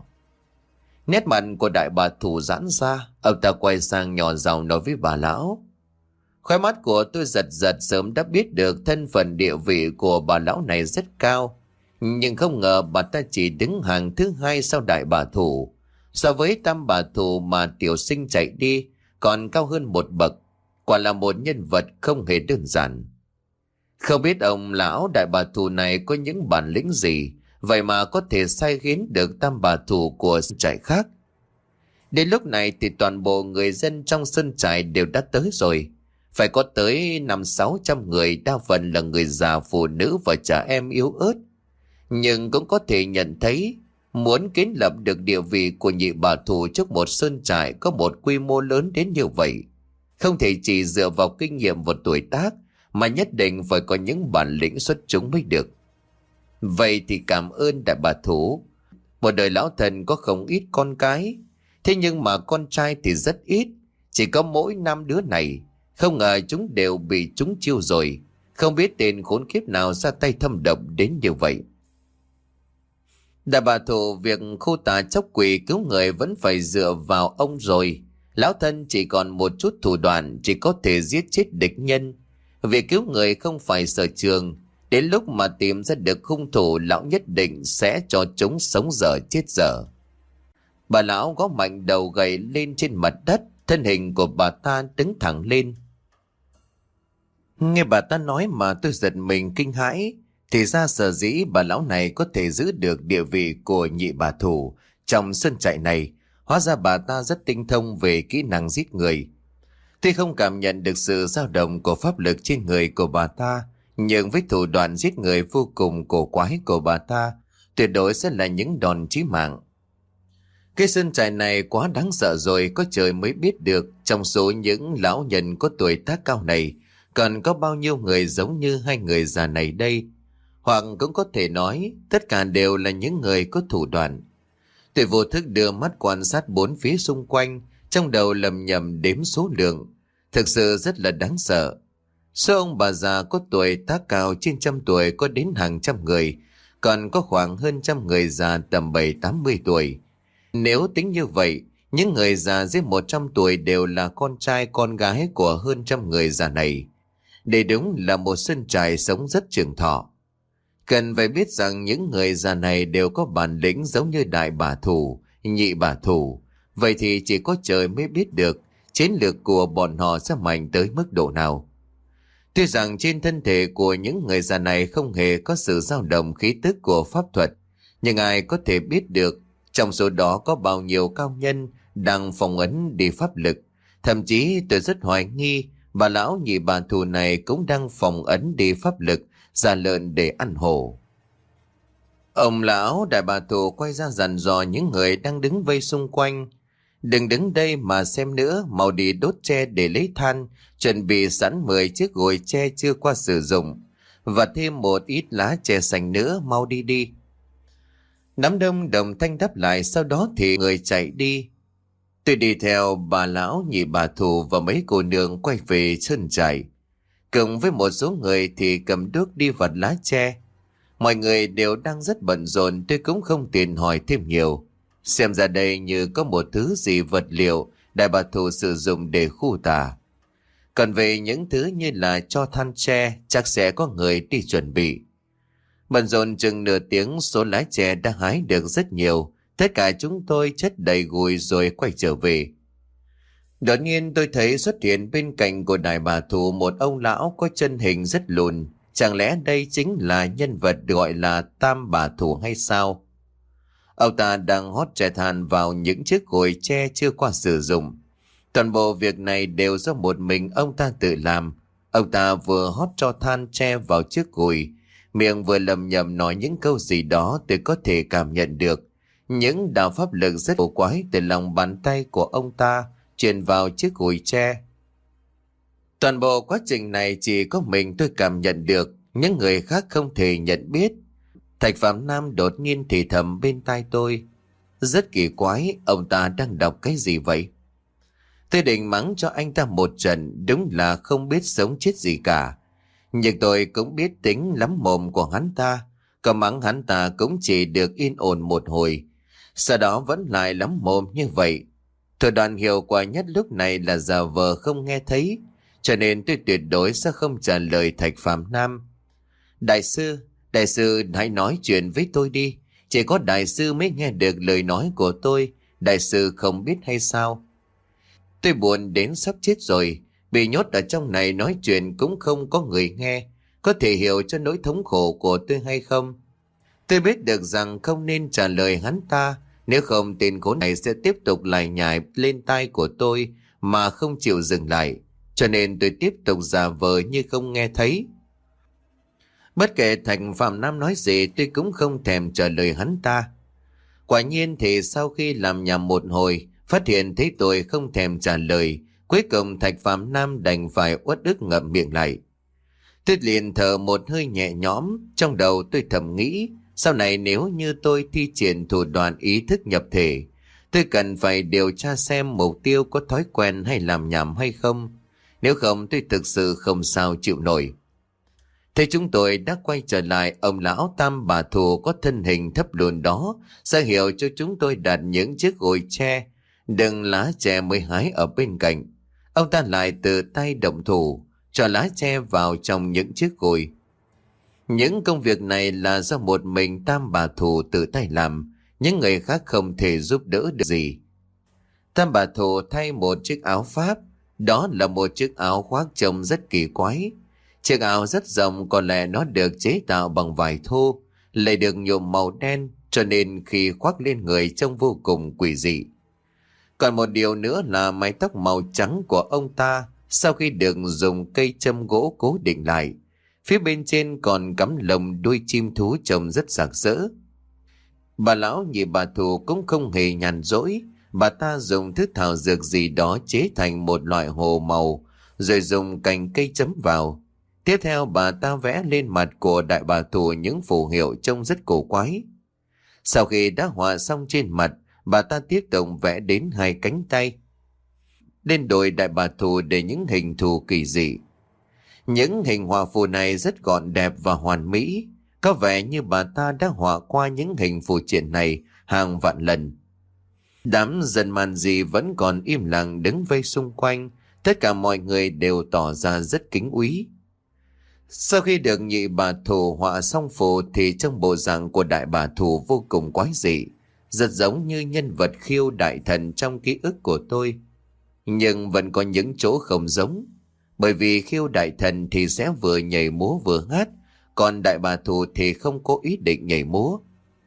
Nét mặt của đại bà thủ giãn ra, ông ta quay sang nhỏ giọng nói với bà lão. Khóe mắt của tôi giật giật, sớm đã biết được thân phận địa vị của bà lão này rất cao. Nhưng không ngờ bà ta chỉ đứng hàng thứ hai sau đại bà thủ. So với tam bà thủ mà Tiểu Sinh chạy đi, còn cao hơn một bậc. Quả là một nhân vật không hề đơn giản. Không biết ông lão đại bà thủ này có những bản lĩnh gì, vậy mà có thể sai khiến được tam bà thủ của trại khác. Đến lúc này thì toàn bộ người dân trong sân trại đều đã tới rồi. Phải có tới năm sáu trăm người, đa phần là người già, phụ nữ và trẻ em yếu ớt. Nhưng cũng có thể nhận thấy, muốn kiến lập được địa vị của nhị bà thủ trước một sơn trại có một quy mô lớn đến như vậy, không thể chỉ dựa vào kinh nghiệm và tuổi tác, mà nhất định phải có những bản lĩnh xuất chúng mới được. Vậy thì cảm ơn đại bà thủ. Một đời lão thần có không ít con cái, thế nhưng mà con trai thì rất ít, chỉ có mỗi năm đứa này. Không ngờ chúng đều bị trúng chiêu rồi, không biết tên khốn kiếp nào ra tay thâm độc đến như vậy. Đại bà thủ, việc khu tà chóc quỷ cứu người vẫn phải dựa vào ông rồi. Lão thân chỉ còn một chút thủ đoạn, chỉ có thể giết chết địch nhân. Việc cứu người không phải sở trường. Đến lúc mà tìm ra được hung thủ, lão nhất định sẽ cho chúng sống dở chết dở. Bà lão gõ mạnh đầu gầy lên trên mặt đất, thân hình của bà ta đứng thẳng lên. Nghe bà ta nói mà tôi giật mình kinh hãi. Thì ra sở dĩ bà lão này có thể giữ được địa vị của nhị bà thủ trong sân trại này, hóa ra bà ta rất tinh thông về kỹ năng giết người. Tuy không cảm nhận được sự dao động của pháp lực trên người của bà ta, nhưng với thủ đoạn giết người vô cùng cổ quái của bà ta, tuyệt đối sẽ là những đòn chí mạng. Cái sân trại này quá đáng sợ rồi, có trời mới biết được trong số những lão nhân có tuổi tác cao này còn có bao nhiêu người giống như hai người già này đây. Hoặc cũng có thể nói tất cả đều là những người có thủ đoạn. Tôi vô thức đưa mắt quan sát bốn phía xung quanh, trong đầu lầm nhầm đếm số lượng. Thực sự rất là đáng sợ. Số ông bà già có tuổi tác cao trên trăm tuổi có đến hàng trăm người, còn có khoảng hơn trăm người già tầm bảy tám mươi tuổi. Nếu tính như vậy, những người già dưới một trăm tuổi đều là con trai con gái của hơn trăm người già này. Đây đúng là một sân trại sống rất trường thọ. Cần phải biết rằng những người già này đều có bản lĩnh giống như đại bà thủ, nhị bà thủ. Vậy thì chỉ có trời mới biết được chiến lược của bọn họ sẽ mạnh tới mức độ nào. Tuy rằng trên thân thể của những người già này không hề có sự dao động khí tức của pháp thuật, nhưng ai có thể biết được trong số đó có bao nhiêu cao nhân đang phong ấn đi pháp lực. Thậm chí tôi rất hoài nghi bà lão nhị bà thủ này cũng đang phong ấn đi pháp lực, giả lợn để ăn hổ. Ông lão đại bà thủ quay ra dặn dò những người đang đứng vây xung quanh. Đừng đứng đây mà xem nữa, mau đi đốt tre để lấy than, chuẩn bị sẵn mười chiếc gồi tre chưa qua sử dụng. và thêm một ít lá chè xanh nữa, mau đi đi. Đám đông đồng thanh đáp lại, sau đó thì người chạy đi. Tôi đi theo bà lão, nhị bà Thù và mấy cô nương quay về sơn trại. Cùng với một số người thì cầm đuốc đi vặt lá tre. Mọi người đều đang rất bận rộn, tôi cũng không tiện hỏi thêm nhiều. Xem ra đây như có một thứ gì vật liệu đại bà Thù sử dụng để khu tà. Còn về những thứ như là cho than tre, chắc sẽ có người đi chuẩn bị. Bận rộn chừng nửa tiếng, số lá tre đã hái được rất nhiều. Tất cả chúng tôi chất đầy gùi rồi quay trở về. Đột nhiên tôi thấy xuất hiện bên cạnh của đại bà Thù một ông lão có chân hình rất lùn. Chẳng lẽ đây chính là nhân vật gọi là Tam Bà Thù hay sao? Ông ta đang hót tre than vào những chiếc gùi tre chưa qua sử dụng. Toàn bộ việc này đều do một mình ông ta tự làm. Ông ta vừa hót cho than tre vào chiếc gùi, miệng vừa lầm nhầm nói những câu gì đó tôi có thể cảm nhận được. Những đạo pháp lực rất cổ quái từ lòng bàn tay của ông ta truyền vào chiếc gùi tre. Toàn bộ quá trình này chỉ có mình tôi cảm nhận được, những người khác không thể nhận biết. Thạch Phạm Nam đột nhiên thì thầm bên tai tôi. Rất kỳ quái, ông ta đang đọc cái gì vậy? Tôi định mắng cho anh ta một trận, đúng là không biết sống chết gì cả. Nhưng tôi cũng biết tính lắm mồm của hắn ta, có mắng hắn ta cũng chỉ được yên ổn một hồi. Sau đó vẫn lại lắm mồm như vậy. Thủ đoạn hiệu quả nhất lúc này là giả vờ không nghe thấy, cho nên tôi tuyệt đối sẽ không trả lời Thạch Phạm Nam. Đại sư, đại sư hãy nói chuyện với tôi đi. Chỉ có đại sư mới nghe được lời nói của tôi. Đại sư không biết hay sao? Tôi buồn đến sắp chết rồi. Bị nhốt ở trong này nói chuyện cũng không có người nghe. Có thể hiểu cho nỗi thống khổ của tôi hay không? Tôi biết được rằng không nên trả lời hắn ta. Nếu không tên khốn này sẽ tiếp tục lải nhải lên tai của tôi mà không chịu dừng lại. Cho nên tôi tiếp tục giả vờ như không nghe thấy. Bất kể Thạch Phạm Nam nói gì tôi cũng không thèm trả lời hắn ta. Quả nhiên thì sau khi làm nhảm một hồi, phát hiện thấy tôi không thèm trả lời, cuối cùng Thạch Phạm Nam đành phải uất ức ngậm miệng lại. Tôi liền thở một hơi nhẹ nhõm, trong đầu tôi thầm nghĩ, sau này nếu như tôi thi triển thủ đoạn ý thức nhập thể, tôi cần phải điều tra xem mục tiêu có thói quen hay làm nhảm hay không. Nếu không tôi thực sự không sao chịu nổi. Thế chúng tôi đã quay trở lại, ông lão Tam Bà Thù có thân hình thấp lùn đó ra hiệu cho chúng tôi đặt những chiếc gùi tre, đừng lá tre mới hái ở bên cạnh. Ông ta lại từ tay động thủ, cho lá tre vào trong những chiếc gùi. Những công việc này là do một mình Tam Bà Thù tự tay làm, những người khác không thể giúp đỡ được gì. Tam Bà Thù thay một chiếc áo Pháp, đó là một chiếc áo khoác trông rất kỳ quái. Chiếc áo rất rộng, có lẽ nó được chế tạo bằng vải thô, lại được nhuộm màu đen, cho nên khi khoác lên người trông vô cùng quỷ dị. Còn một điều nữa là mái tóc màu trắng của ông ta, sau khi được dùng cây châm gỗ cố định lại, phía bên trên còn cắm lồng đuôi chim thú trông rất sặc sỡ. Bà lão nhị bà Thù cũng không hề nhàn rỗi, bà ta dùng thứ thảo dược gì đó chế thành một loại hồ màu, rồi dùng cành cây chấm vào. Tiếp theo bà ta vẽ lên mặt của đại bà Thù những phù hiệu trông rất cổ quái. Sau khi đã họa xong trên mặt, bà ta tiếp tục vẽ đến hai cánh tay. Lên đồi đại bà Thù để những hình thù kỳ dị. Những hình họa phù này rất gọn đẹp và hoàn mỹ. Có vẻ như bà ta đã họa qua những hình phù triện này hàng vạn lần. Đám dân màn gì vẫn còn im lặng đứng vây xung quanh. Tất cả mọi người đều tỏ ra rất kính úy. Sau khi được nhị bà Thù họa xong phù thì trong bộ dạng của đại bà Thù vô cùng quái dị, rất giống như nhân vật Khiêu đại thần trong ký ức của tôi. Nhưng vẫn có những chỗ không giống, bởi vì Khiêu đại thần thì sẽ vừa nhảy múa vừa hát, còn đại bà Thù thì không có ý định nhảy múa.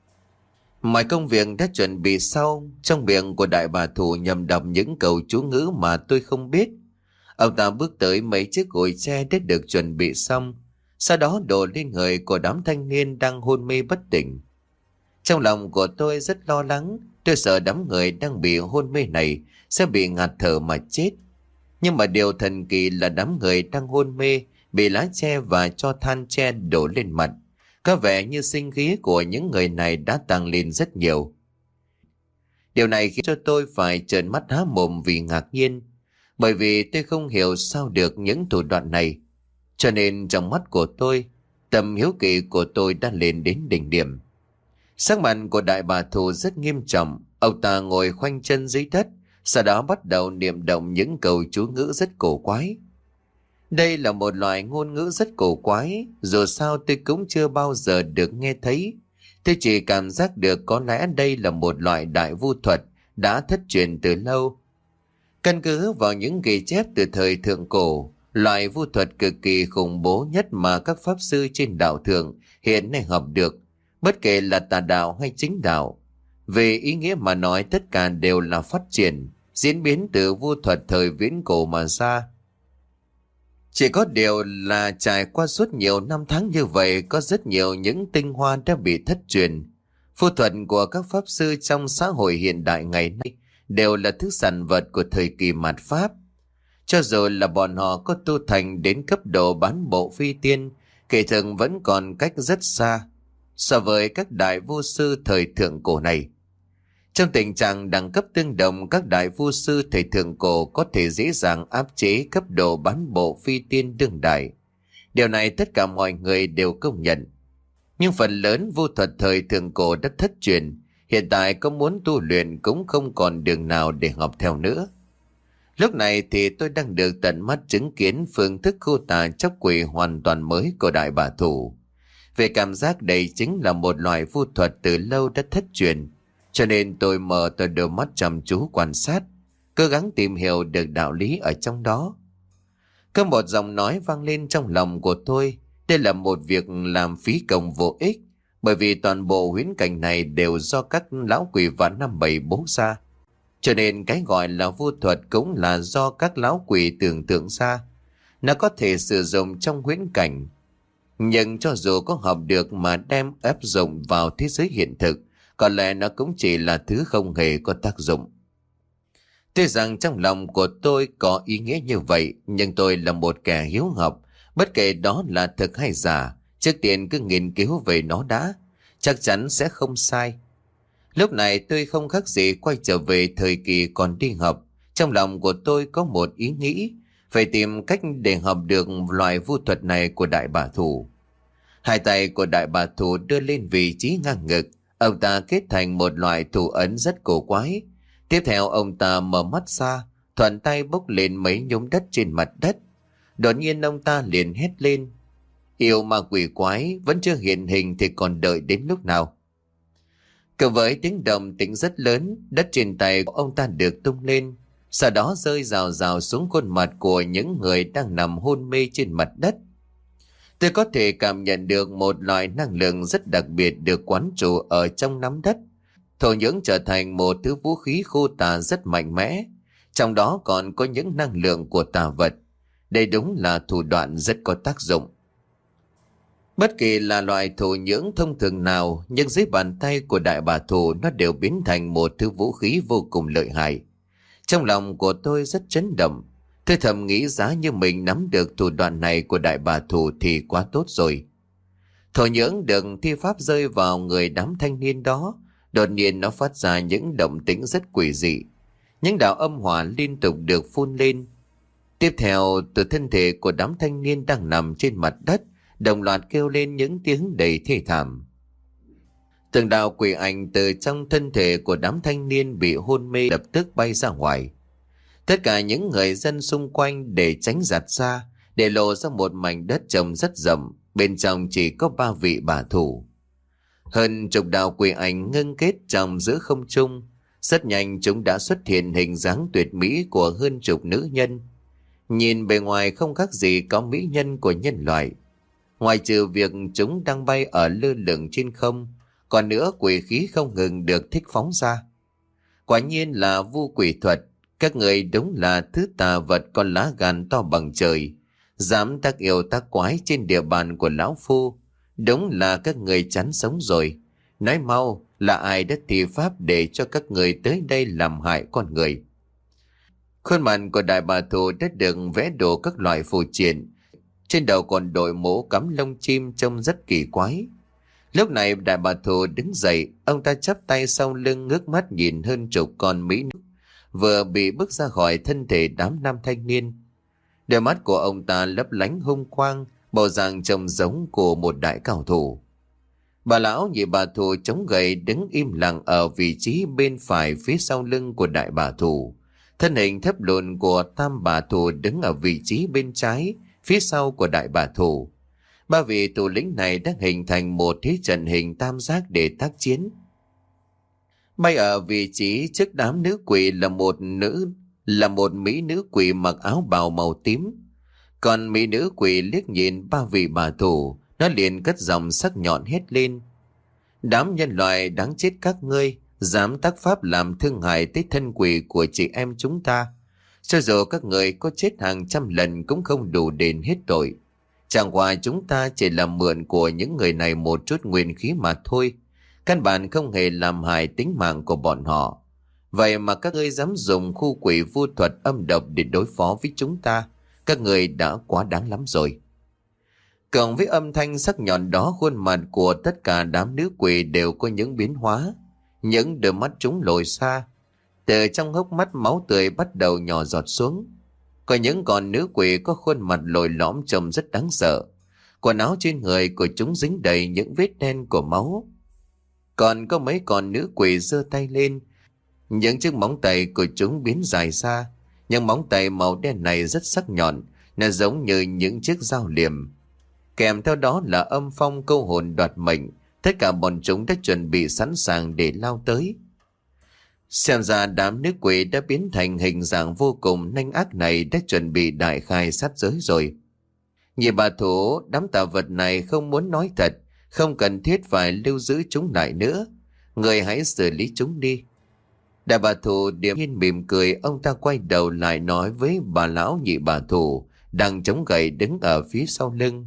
Mọi công việc đã chuẩn bị xong, trong miệng của đại bà Thù nhầm đọc những câu chú ngữ mà tôi không biết. Ông ta bước tới mấy chiếc gùi tre đã được chuẩn bị xong, sau đó đổ lên người của đám thanh niên đang hôn mê bất tỉnh. Trong lòng của tôi rất lo lắng, tôi sợ đám người đang bị hôn mê này sẽ bị ngạt thở mà chết. Nhưng mà điều thần kỳ là đám người đang hôn mê bị lá tre và cho than tre đổ lên mặt. Có vẻ như sinh khí của những người này đã tăng lên rất nhiều. Điều này khiến cho tôi phải trợn mắt há mồm vì ngạc nhiên, bởi vì tôi không hiểu sao được những thủ đoạn này. Cho nên trong mắt của tôi, tầm hiếu kỳ của tôi đã lên đến đỉnh điểm. Sắc mặt của đại bà Thù rất nghiêm trọng. Ông ta ngồi khoanh chân dưới đất, sau đó bắt đầu niệm động những câu chú ngữ rất cổ quái. Đây là một loại ngôn ngữ rất cổ quái, dù sao tôi cũng chưa bao giờ được nghe thấy. Tôi chỉ cảm giác được có lẽ đây là một loại đại vu thuật đã thất truyền từ lâu. Căn cứ vào những ghi chép từ thời thượng cổ, loại vu thuật cực kỳ khủng bố nhất mà các pháp sư trên đạo thượng hiện nay học được, bất kể là tà đạo hay chính đạo. Về ý nghĩa mà nói, tất cả đều là phát triển, diễn biến từ vu thuật thời viễn cổ mà ra. Chỉ có điều là trải qua suốt nhiều năm tháng như vậy, có rất nhiều những tinh hoa đã bị thất truyền. Vu thuật của các pháp sư trong xã hội hiện đại ngày nay đều là thứ sản vật của thời kỳ mạt Pháp. Cho dù là bọn họ có tu thành đến cấp độ bán bộ phi tiên, kỳ thực vẫn còn cách rất xa so với các đại vu sư thời thượng cổ này. Trong tình trạng đẳng cấp tương đồng, các đại vu sư thời thượng cổ có thể dễ dàng áp chế cấp độ bán bộ phi tiên đương đại. Điều này tất cả mọi người đều công nhận. Nhưng phần lớn vu thuật thời thượng cổ đã thất truyền, hiện tại có muốn tu luyện cũng không còn đường nào để học theo nữa. Lúc này thì tôi đang được tận mắt chứng kiến phương thức khu tà chóc quỷ hoàn toàn mới của đại bà Thủ. Về cảm giác đây chính là một loại vu thuật từ lâu đã thất truyền, cho nên tôi mở tôi đôi mắt chăm chú quan sát, cố gắng tìm hiểu được đạo lý ở trong đó. Có một giọng nói vang lên trong lòng của tôi, đây là một việc làm phí công vô ích, bởi vì toàn bộ huyễn cảnh này đều do các lão quỷ vạn năm bảy bố ra. Cho nên cái gọi là vu thuật cũng là do các lão quỷ tưởng tượng ra. Nó có thể sử dụng trong huyễn cảnh, nhưng cho dù có học được mà đem áp dụng vào thế giới hiện thực, có lẽ nó cũng chỉ là thứ không hề có tác dụng. Tuy rằng trong lòng của tôi có ý nghĩa như vậy, nhưng tôi là một kẻ hiếu học, bất kể đó là thực hay giả, trước tiên cứ nghiên cứu về nó đã, chắc chắn sẽ không sai. Lúc này tôi không khác gì quay trở về thời kỳ còn đi học. Trong lòng của tôi có một ý nghĩ, phải tìm cách để học được loại vu thuật này của đại bà Thủ. Hai tay của đại bà Thủ đưa lên vị trí ngang ngực, ông ta kết thành một loại thủ ấn rất cổ quái. Tiếp theo ông ta mở mắt ra, thuận tay bốc lên mấy nhúm đất trên mặt đất. Đột nhiên ông ta liền hét lên: "Yêu ma quỷ quái, vẫn chưa hiện hình thì còn đợi đến lúc nào?" Cùng với tiếng động tĩnh rất lớn, đất trên tay của ông ta được tung lên, sau đó rơi rào rào xuống khuôn mặt của những người đang nằm hôn mê trên mặt đất. Tôi có thể cảm nhận được một loại năng lượng rất đặc biệt được quán trụ ở trong nắm đất. Thổ nhưỡng trở thành một thứ vũ khí khô tà rất mạnh mẽ, trong đó còn có những năng lượng của tà vật. Đây đúng là thủ đoạn rất có tác dụng. Bất kỳ là loại thổ nhưỡng thông thường nào, nhưng dưới bàn tay của đại bà Thủ nó đều biến thành một thứ vũ khí vô cùng lợi hại. Trong lòng của tôi rất chấn động. Tôi thầm nghĩ giá như mình nắm được thủ đoạn này của đại bà Thủ thì quá tốt rồi. Thổ nhưỡng được thi pháp rơi vào người đám thanh niên đó, đột nhiên nó phát ra những động tĩnh rất quỷ dị. Những đạo âm hỏa liên tục được phun lên. Tiếp theo, từ thân thể của đám thanh niên đang nằm trên mặt đất đồng loạt kêu lên những tiếng đầy thê thảm. Từng đạo quỷ ảnh từ trong thân thể của đám thanh niên bị hôn mê lập tức bay ra ngoài. Tất cả những người dân xung quanh để tránh giạt ra, để lộ ra một mảnh đất trồng rất rộng, bên trong chỉ có ba vị bà Thủ. Hơn chục đạo quỷ ảnh ngưng kết trong giữa không trung, rất nhanh chúng đã xuất hiện hình dáng tuyệt mỹ của hơn chục nữ nhân. Nhìn bề ngoài không khác gì có mỹ nhân của nhân loại. Ngoài trừ việc chúng đang bay ở lơ lửng trên không, còn nữa quỷ khí không ngừng được thích phóng ra. Quả nhiên là vu quỷ thuật, các người đúng là thứ tà vật con lá gan to bằng trời, dám tác yêu tác quái trên địa bàn của lão phu. Đúng là các người chán sống rồi. Nói mau, là ai đã thi pháp để cho các người tới đây làm hại con người? Khuôn mặt của đại bà Thủ đã được vẽ đồ các loại phù triện. trên đầu còn đội mũ cắm lông chim trông rất kỳ quái. Lúc này Đại Bà Thù đứng dậy, ông ta chắp tay sau lưng ngước mắt nhìn hơn chục con mỹ nữ vừa bị bước ra khỏi thân thể đám nam thanh niên. Đôi mắt của ông ta lấp lánh hung quang, bộ dạng trông giống của một đại cao thủ. Bà lão Nhị Bà Thù chống gậy đứng im lặng ở vị trí bên phải phía sau lưng của Đại Bà Thù. Thân hình thấp lùn của Tam Bà Thù đứng ở vị trí bên trái phía sau của Đại Bà Thù. Ba vị thủ lĩnh này đã hình thành một thế trận hình tam giác để tác chiến. Bay ở vị trí trước đám nữ quỷ là một nữ là một mỹ nữ quỷ mặc áo bào màu tím. Còn mỹ nữ quỷ liếc nhìn ba vị bà thủ, nó liền cất giọng sắc nhọn hét lên: "Đám nhân loại đáng chết các ngươi, dám tác pháp làm thương hại tới thân quỷ của chị em chúng ta. Cho dù các người có chết hàng trăm lần cũng không đủ đền hết tội. Chẳng qua chúng ta chỉ làm mượn của những người này một chút nguyên khí mà thôi. Căn bản không hề làm hại tính mạng của bọn họ. Vậy mà các ngươi dám dùng khu quỷ vu thuật âm độc để đối phó với chúng ta. Các người đã quá đáng lắm rồi." Cộng với âm thanh sắc nhọn đó, khuôn mặt của tất cả đám nữ quỷ đều có những biến hóa. Những đôi mắt chúng lồi xa, từ trong hốc mắt máu tươi bắt đầu nhỏ giọt xuống. Có những con nữ quỷ có khuôn mặt lồi lõm trông rất đáng sợ. Quần áo trên người của chúng dính đầy những vết đen của máu. Còn có mấy con nữ quỷ giơ tay lên, những chiếc móng tay của chúng biến dài xa. Những móng tay màu đen này rất sắc nhọn, nó giống như những chiếc dao liềm. Kèm theo đó là âm phong câu hồn đoạt mệnh. Tất cả bọn chúng đã chuẩn bị sẵn sàng để lao tới. Xem ra đám nữ quỷ đã biến thành hình dạng vô cùng nanh ác này đã chuẩn bị đại khai sát giới rồi. Nhị Bà Thù, đám tà vật này không muốn nói thật, không cần thiết phải lưu giữ chúng lại nữa. Người hãy xử lý chúng đi. Đại Bà Thù điềm nhiên mỉm cười, ông ta quay đầu lại nói với bà lão Nhị Bà Thù đang chống gậy đứng ở phía sau lưng: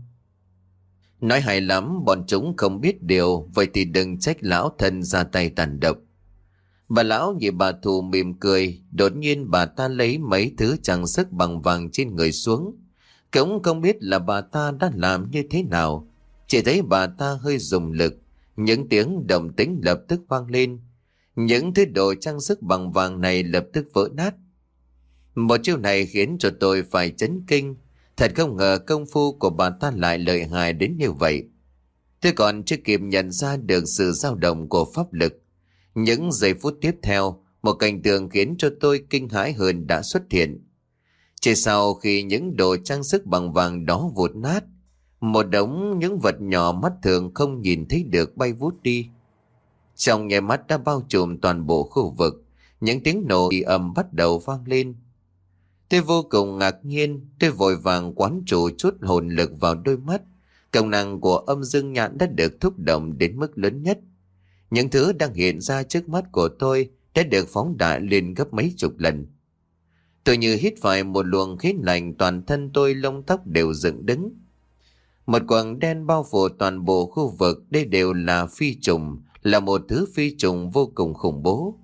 "Nói hay lắm, bọn chúng không biết điều, vậy thì đừng trách lão thân ra tay tàn độc." Bà lão Nhị Bà Thù mỉm cười, đột nhiên bà ta lấy mấy thứ trang sức bằng vàng trên người xuống. Cũng không biết là bà ta đã làm như thế nào, chỉ thấy bà ta hơi dùng lực, những tiếng động tĩnh lập tức vang lên. Những thứ đồ trang sức bằng vàng này lập tức vỡ nát. Một chiêu này khiến cho tôi phải chấn kinh. Thật không ngờ công phu của bà ta lại lợi hại đến như vậy. Tôi còn chưa kịp nhận ra được sự dao động của pháp lực. Những giây phút tiếp theo, một cảnh tượng khiến cho tôi kinh hãi hơn đã xuất hiện. Chỉ sau khi những đồ trang sức bằng vàng đó vụt nát, một đống những vật nhỏ mắt thường không nhìn thấy được bay vút đi. Trong nháy mắt đã bao trùm toàn bộ khu vực, những tiếng nổ ì ầm bắt đầu vang lên. Tôi vô cùng ngạc nhiên, tôi vội vàng quán chủ chút hồn lực vào đôi mắt. Công năng của âm dương nhãn đã được thúc động đến mức lớn nhất. Những thứ đang hiện ra trước mắt của tôi đã được phóng đại lên gấp mấy chục lần. Tôi như hít phải một luồng khí lạnh, toàn thân tôi lông tóc đều dựng đứng. Một quầng đen bao phủ toàn bộ khu vực, đây đều là phi trùng, là một thứ phi trùng vô cùng khủng bố.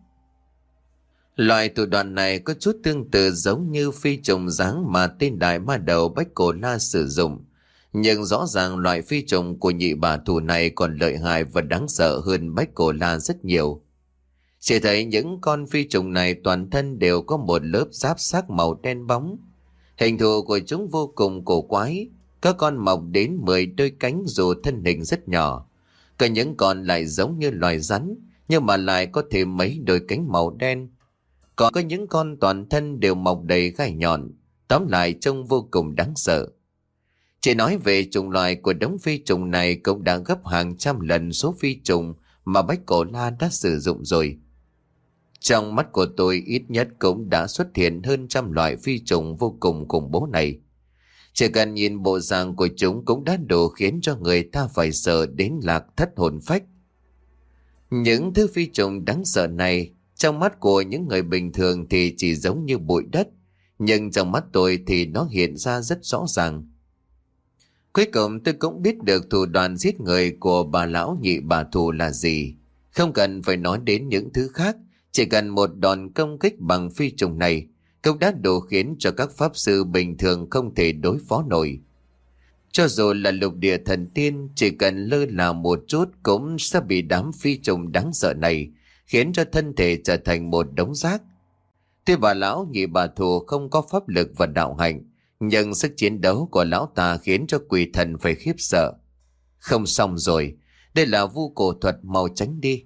Loại thủ đoạn này có chút tương tự giống như phi trùng dáng mà tên đại ma đầu Bách Cổ La sử dụng. Nhưng rõ ràng loại phi trùng của Nhị Bà Thù này còn lợi hại và đáng sợ hơn Bách Cổ La rất nhiều. Chỉ thấy những con phi trùng này toàn thân đều có một lớp giáp xác màu đen bóng. Hình thù của chúng vô cùng cổ quái. Có con mọc đến mười đôi cánh dù thân hình rất nhỏ. Có những con lại giống như loài rắn, nhưng mà lại có thêm mấy đôi cánh màu đen. Còn có những con toàn thân đều mọc đầy gai nhọn, tóm lại trông vô cùng đáng sợ. Chỉ nói về chủng loại của đống phi trùng này cũng đã gấp hàng trăm lần số phi trùng mà Bách Cổ La đã sử dụng rồi. Trong mắt của tôi ít nhất cũng đã xuất hiện hơn trăm loại phi trùng vô cùng khủng bố này. Chỉ cần nhìn bộ dạng của chúng cũng đã đủ khiến cho người ta phải sợ đến lạc thất hồn phách. Những thứ phi trùng đáng sợ này trong mắt của những người bình thường thì chỉ giống như bụi đất, nhưng trong mắt tôi thì nó hiện ra rất rõ ràng. Cuối cùng tôi cũng biết được thủ đoạn giết người của bà lão Nhị Bà Thù là gì. Không cần phải nói đến những thứ khác, chỉ cần một đòn công kích bằng phi trùng này cũng đã đủ khiến cho các pháp sư bình thường không thể đối phó nổi. Cho dù là lục địa thần tiên, chỉ cần lơ là một chút cũng sẽ bị đám phi trùng đáng sợ này khiến cho thân thể trở thành một đống rác. Tuy bà lão nhị bà thù không có pháp lực và đạo hạnh, nhưng sức chiến đấu của lão ta khiến cho quỷ thần phải khiếp sợ. Không xong rồi, đây là vu cổ thuật, mau tránh đi.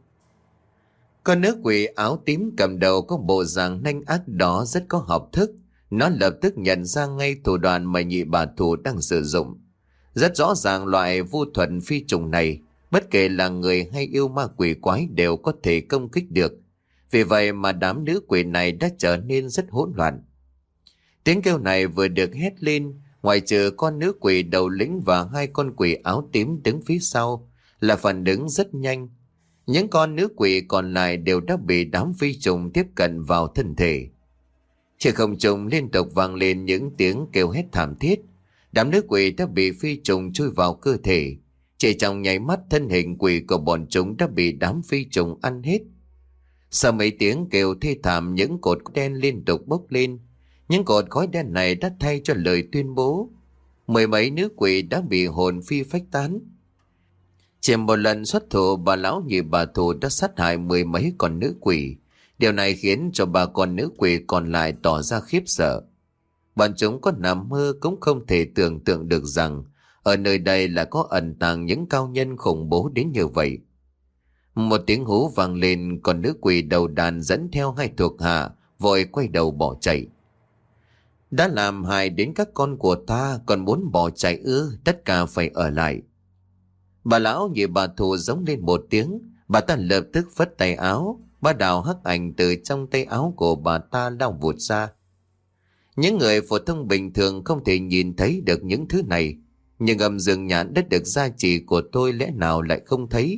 Con nữ quỷ áo tím cầm đầu có bộ dạng nanh ác đó rất có học thức. Nó lập tức nhận ra ngay thủ đoạn mà nhị bà thù đang sử dụng. Rất rõ ràng loại vu thuật phi trùng này, bất kể là người hay yêu ma quỷ quái đều có thể công kích được. Vì vậy mà đám nữ quỷ này đã trở nên rất hỗn loạn. Tiếng kêu này vừa được hét lên, ngoài trừ con nữ quỷ đầu lĩnh và hai con quỷ áo tím đứng phía sau, là phản ứng rất nhanh. Những con nữ quỷ còn lại đều đã bị đám phi trùng tiếp cận vào thân thể. Trên không trung liên tục vang lên những tiếng kêu hét thảm thiết. Đám nữ quỷ đã bị phi trùng chui vào cơ thể. Chỉ trong nháy mắt, thân hình quỷ của bọn chúng đã bị đám phi trùng ăn hết. Sau mấy tiếng kêu thê thảm, những cột đen liên tục bốc lên. Những cột khói đen này đã thay cho lời tuyên bố. Mười mấy nữ quỷ đã bị hồn phi phách tán. Chỉ một lần xuất thủ, bà lão nhị bà thù đã sát hại mười mấy con nữ quỷ. Điều này khiến cho ba con nữ quỷ còn lại tỏ ra khiếp sợ. Bọn chúng có nằm mơ cũng không thể tưởng tượng được rằng ở nơi đây là có ẩn tàng những cao nhân khủng bố đến như vậy. Một tiếng hú vang lên, còn nữ quỷ đầu đàn dẫn theo hai thuộc hạ vội quay đầu bỏ chạy. Đã làm hại đến các con của ta, còn muốn bỏ chạy ư? Tất cả phải ở lại. Bà lão nhị bà thù giống lên một tiếng. Bà ta lập tức phất tay áo, ba đạo hắc ảnh từ trong tay áo của bà ta lao vụt ra. Những người phổ thông bình thường không thể nhìn thấy được những thứ này, nhưng âm dương nhãn đất được gia trì của tôi lẽ nào lại không thấy.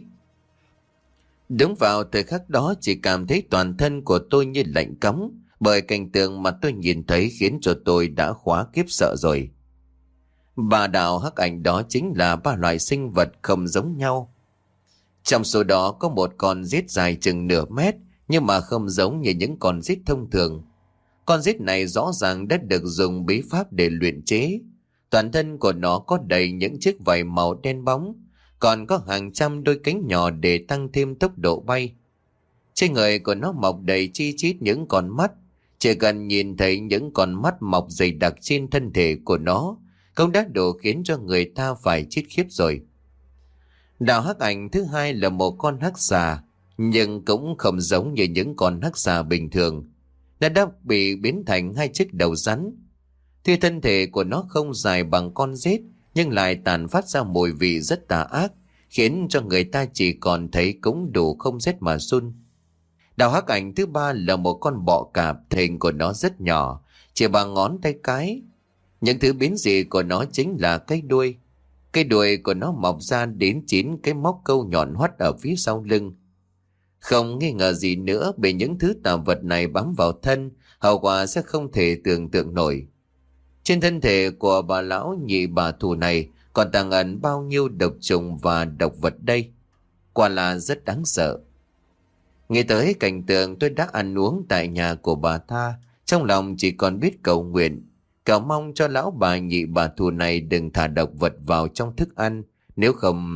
Đúng vào thời khắc đó, chỉ cảm thấy toàn thân của tôi như lạnh cóng, bởi cảnh tượng mà tôi nhìn thấy khiến cho tôi đã khóa kiếp sợ rồi. Ba đạo hắc ảnh đó chính là ba loại sinh vật không giống nhau. Trong số đó có một con rết dài chừng nửa mét, nhưng mà không giống như những con rết thông thường. Con rết này rõ ràng đã được dùng bí pháp để luyện chế. Toàn thân của nó có đầy những chiếc vảy màu đen bóng, còn có hàng trăm đôi cánh nhỏ để tăng thêm tốc độ bay. Trên người của nó mọc đầy chi chít những con mắt. Chỉ cần nhìn thấy những con mắt mọc dày đặc trên thân thể của nó cũng đã đủ khiến cho người ta phải chết khiếp rồi. Đạo hắc ảnh thứ hai là một con hắc xà, nhưng cũng không giống như những con hắc xà bình thường. Nó đã bị biến thành hai chiếc đầu rắn. Tuy thân thể của nó không dài bằng con rết, nhưng lại tàn phát ra mùi vị rất tà ác, khiến cho người ta chỉ còn thấy cũng đủ không rét mà run. Đạo hắc ảnh thứ ba là một con bọ cạp, hình của nó rất nhỏ, chỉ bằng ngón tay cái. Những thứ biến dị của nó chính là cái đuôi. Cái đuôi của nó mọc ra đến chín cái móc câu nhọn hoắt ở phía sau lưng. Không nghi ngờ gì nữa, bị những thứ tà vật này bám vào thân, hậu quả sẽ không thể tưởng tượng nổi. Trên thân thể của bà lão nhị bà thù này còn tàng ẩn bao nhiêu độc trùng và độc vật đây. Quả là rất đáng sợ. Nghĩ tới cảnh tượng tôi đã ăn uống tại nhà của bà ta, trong lòng chỉ còn biết cầu nguyện, cầu mong cho lão bà nhị bà thù này đừng thả độc vật vào trong thức ăn, nếu không...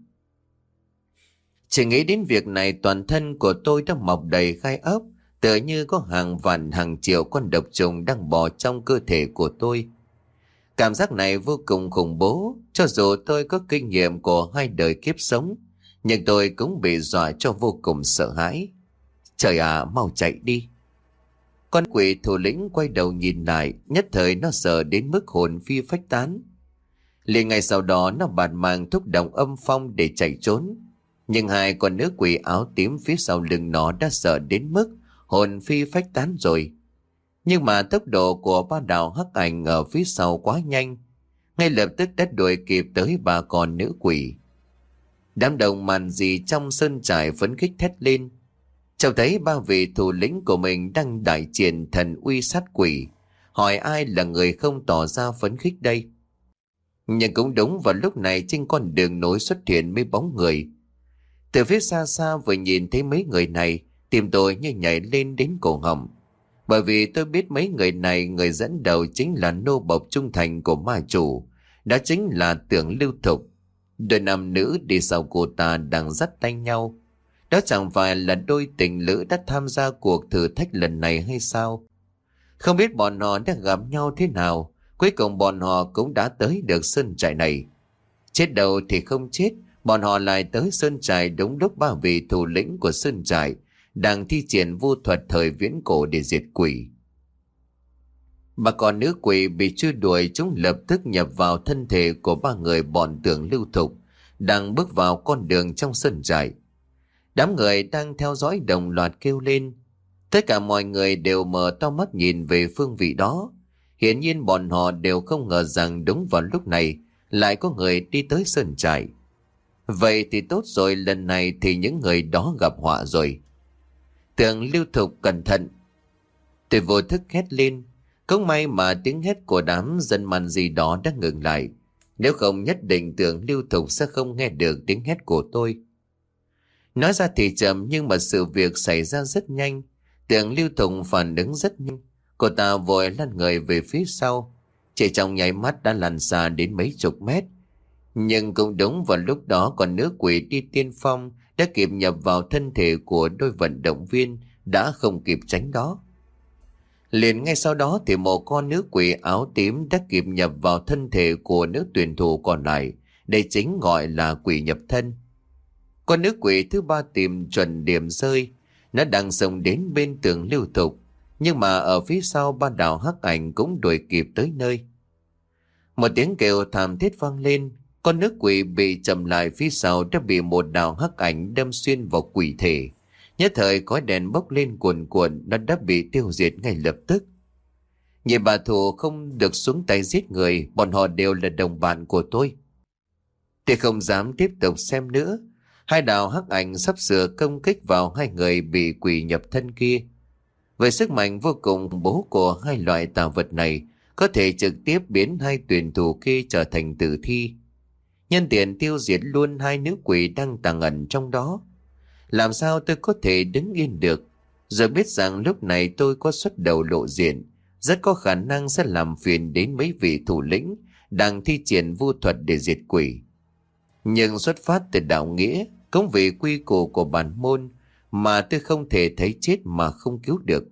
Chỉ nghĩ đến việc này, toàn thân của tôi đã mọc đầy gai ốc, tựa như có hàng vạn hàng triệu con độc trùng đang bò trong cơ thể của tôi. Cảm giác này vô cùng khủng bố. Cho dù tôi có kinh nghiệm của hai đời kiếp sống, nhưng tôi cũng bị dọa cho vô cùng sợ hãi. Trời à, mau chạy đi. Con quỷ thủ lĩnh quay đầu nhìn lại, nhất thời nó sợ đến mức hồn phi phách tán. Liền ngày sau đó nó bạt mạng thúc động âm phong để chạy trốn. Nhưng hai con nữ quỷ áo tím phía sau lưng nó đã sợ đến mức hồn phi phách tán rồi. Nhưng mà tốc độ của ba đạo hắc ảnh ở phía sau quá nhanh, ngay lập tức đã đuổi kịp tới ba con nữ quỷ. Đám đồng màn gì trong sơn trại phấn khích thét lên, trông thấy ba vị thủ lĩnh của mình đang đại triển thần uy sát quỷ, hỏi ai là người không tỏ ra phấn khích đây. Nhưng cũng đúng vào lúc này, trên con đường nối xuất hiện mấy bóng người. Từ phía xa xa vừa nhìn thấy mấy người này, tim tôi như nhảy lên đến cổ họng. Bởi vì tôi biết mấy người này, người dẫn đầu chính là nô bộc trung thành của ma chủ, Đó chính là Tưởng Lưu Thục. Đôi nam nữ đi sau cô ta đang dắt tay nhau. Đó chẳng phải là đôi tình lữ đã tham gia cuộc thử thách lần này hay sao? Không biết bọn họ đã gặp nhau thế nào, cuối cùng bọn họ cũng đã tới được sơn trại này. Chết đầu thì không chết, bọn họ lại tới sơn trại đúng lúc ba vị thủ lĩnh của sơn trại đang thi triển vu thuật thời viễn cổ để diệt quỷ. Bà con nữ quỷ bị truy đuổi, chúng lập tức nhập vào thân thể của ba người bọn Tưởng Lưu Thục đang bước vào con đường trong sơn trại. Đám người đang theo dõi đồng loạt kêu lên. Tất cả mọi người đều mở to mắt nhìn về phương vị đó. Hiển nhiên bọn họ đều không ngờ rằng đúng vào lúc này lại có người đi tới sơn trại. Vậy thì tốt rồi, lần này thì những người đó gặp họa rồi. Tưởng Lưu Thục cẩn thận. Tôi vô thức hét lên. Cũng may mà tiếng hét của đám dân man gì đó đã ngừng lại. Nếu không nhất định Tưởng Lưu Thục sẽ không nghe được tiếng hét của tôi. Nói ra thì chậm, nhưng mà sự việc xảy ra rất nhanh. Tưởng Lưu Thục phản ứng rất nhanh. Cô ta vội lăn người về phía sau. Chỉ trong nháy mắt đã lăn xa đến mấy chục mét. Nhưng cũng đúng vào lúc đó con nữ quỷ đi tiên phong đã kịp nhập vào thân thể của đôi vận động viên, đã không kịp tránh đó. Liền ngay sau đó thì một con nữ quỷ áo tím đã kịp nhập vào thân thể của nữ tuyển thủ còn lại. Đây chính gọi là quỷ nhập thân. Con nữ quỷ thứ ba tìm chuẩn điểm rơi. Nó đang xông đến bên Tưởng Lưu Thục. Nhưng mà ở phía sau ba đạo hắc ảnh cũng đuổi kịp tới nơi. Một tiếng kêu thảm thiết vang lên. Con nữ quỷ bị chậm lại phía sau đã bị một đạo hắc ảnh đâm xuyên vào quỷ thể. Nhất thời khói đèn bốc lên cuồn cuộn, nó đã bị tiêu diệt ngay lập tức. Nhị bà thủ không được xuống tay giết người, bọn họ đều là đồng bạn của tôi. Tôi không dám tiếp tục xem nữa. Hai đạo hắc ảnh sắp sửa công kích vào hai người bị quỷ nhập thân kia. Với sức mạnh vô cùng khủng bố của hai loại tà vật này, có thể trực tiếp biến hai tuyển thủ kia trở thành tử thi. Nhân tiện tiêu diệt luôn hai nữ quỷ đang tàng ẩn trong đó. Làm sao tôi có thể đứng yên được? Giờ biết rằng lúc này tôi có xuất đầu lộ diện, rất có khả năng sẽ làm phiền đến mấy vị thủ lĩnh đang thi triển vu thuật để diệt quỷ. Nhưng xuất phát từ đạo nghĩa, cũng vì quy củ của bản môn, mà tôi không thể thấy chết mà không cứu được.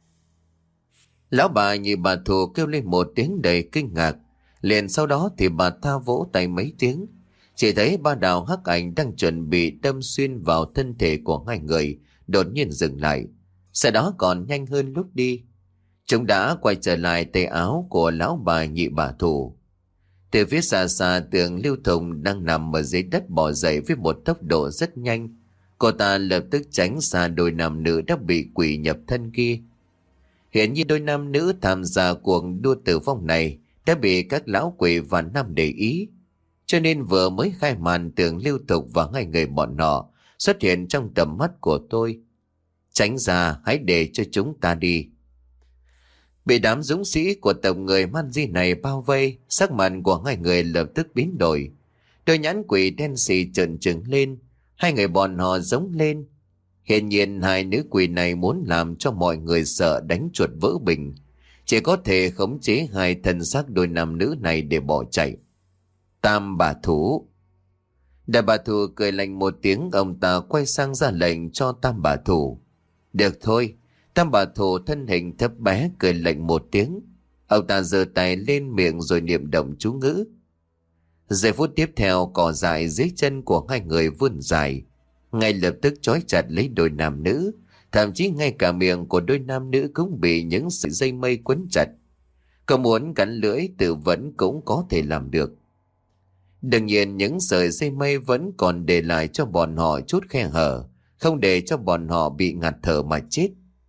Lão bà nhị bà thù kêu lên một tiếng đầy kinh ngạc. Liền sau đó thì bà ta vỗ tay mấy tiếng. Chỉ thấy ba đạo hắc ảnh đang chuẩn bị đâm xuyên vào thân thể của hai người đột nhiên dừng lại. Sau đó còn nhanh hơn lúc đi. Chúng đã quay trở lại tay áo của lão bà nhị bà thù. Từ phía xa xa Tưởng Lưu Thục đang nằm ở dưới đất bò dậy với một tốc độ rất nhanh. Cô ta lập tức tránh xa đôi nam nữ đã bị quỷ nhập thân kia. Hiện nhiên đôi nam nữ tham gia cuộc đua tử vong này đã bị các lão quỷ và nam để ý. Cho nên vừa mới khai màn, Tưởng Lưu Thục và hai người bọn họ xuất hiện trong tầm mắt của tôi. Tránh ra, hãy để cho chúng ta đi. Bị đám dũng sĩ của tộc người man di này bao vây, sắc mặt của hai người lập tức biến đổi. Đôi nhãn quỷ đen xì trợn trừng lên, hai người bọn họ giống lên. Hiện nhiên hai nữ quỷ này muốn làm cho mọi người sợ đánh chuột vỡ bình. Chỉ có thể khống chế hai thân xác đôi nam nữ này để bỏ chạy. Tam bà thủ. Đại bà thủ cười lạnh một tiếng, ông ta quay sang ra lệnh cho tam bà thủ. Được thôi. Tam bà thủ thân hình thấp bé cười lạnh một tiếng. Ông ta giơ tay lên miệng rồi niệm động chú ngữ. Giây phút tiếp theo, cỏ dại dưới chân của hai người vươn dài, ngay lập tức trói chặt lấy đôi nam nữ. Thậm chí ngay cả miệng của đôi nam nữ cũng bị những sợi dây mây quấn chặt. Có muốn cắn lưỡi tự vẫn cũng có thể làm được. Đương nhiên những sợi dây mây vẫn còn để lại cho bọn họ chút khe hở, không để cho bọn họ bị ngạt thở mà chết.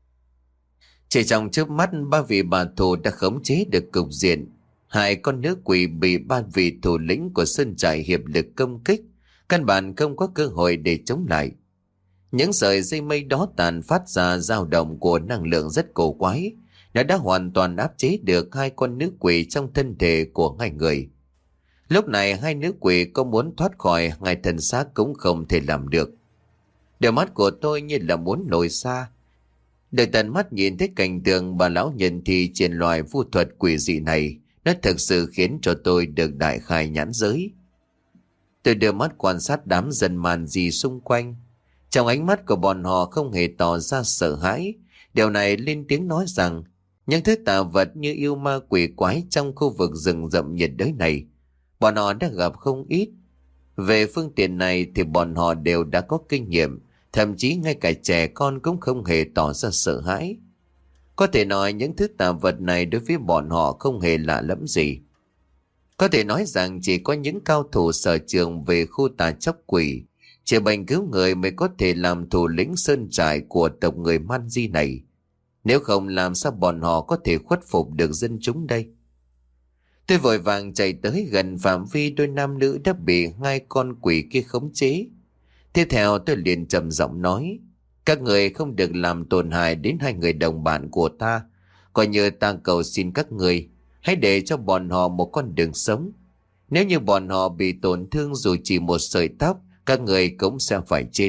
Chỉ trong chớp mắt, ba vị bà thủ đã khống chế được cục diện. Hai con nữ quỷ bị ba vị thủ lĩnh của sơn trại hiệp lực công kích, căn bản không có cơ hội để chống lại. Những sợi dây mây đó tàn phát ra dao động của năng lượng rất cổ quái. Nó đã hoàn toàn áp chế được hai con nữ quỷ trong thân thể của hai người. Lúc này hai nữ quỷ có muốn thoát khỏi hai thân xác cũng không thể làm được. Đôi mắt của tôi như là muốn lồi xa. Được tận mắt nhìn thấy cảnh tượng bà lão nhân thì triển loại vu thuật quỷ dị này Nó thực sự khiến cho tôi được đại khai nhãn giới. Tôi đưa mắt quan sát đám dân màn gì xung quanh. Trong ánh mắt của bọn họ không hề tỏ ra sợ hãi. Điều này lên tiếng nói rằng những thứ tà vật như yêu ma quỷ quái trong khu vực rừng rậm nhiệt đới này, bọn họ đã gặp không ít. Về phương tiện này thì bọn họ đều đã có kinh nghiệm, thậm chí ngay cả trẻ con cũng không hề tỏ ra sợ hãi. Có thể nói những thứ tà vật này đối với bọn họ không hề lạ lẫm gì. Có thể nói rằng chỉ có những cao thủ sở trường về khu tà chóc quỷ, chữa bệnh cứu người mới có thể làm thủ lĩnh sơn trại của tộc người Man Di này. Nếu không làm sao bọn họ có thể khuất phục được dân chúng đây? Tôi vội vàng chạy tới gần phạm vi đôi nam nữ đã bị hai con quỷ kia khống chế. Tiếp theo tôi liền trầm giọng nói, các người không được làm tổn hại đến hai người đồng bạn của ta. Coi như ta cầu xin các người, hãy để cho bọn họ một con đường sống. Nếu như bọn họ bị tổn thương dù chỉ một sợi tóc, các người cũng sẽ phải chết.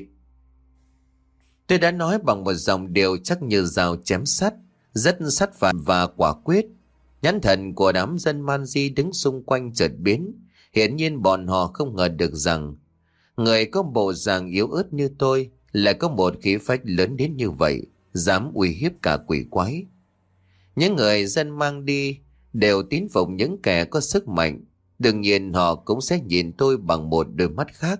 Tôi đã nói bằng một dòng điệu chắc như dao chém sắt, rất sắt phạt và quả quyết. Nhãn thần của đám dân Man Di đứng xung quanh chợt biến. Hiển nhiên bọn họ không ngờ được rằng người có bộ dạng yếu ớt như tôi lại có một khí phách lớn đến như vậy, dám uy hiếp cả quỷ quái. Những người dân mang đi đều tín phụng những kẻ có sức mạnh, đương nhiên họ cũng sẽ nhìn tôi bằng một đôi mắt khác.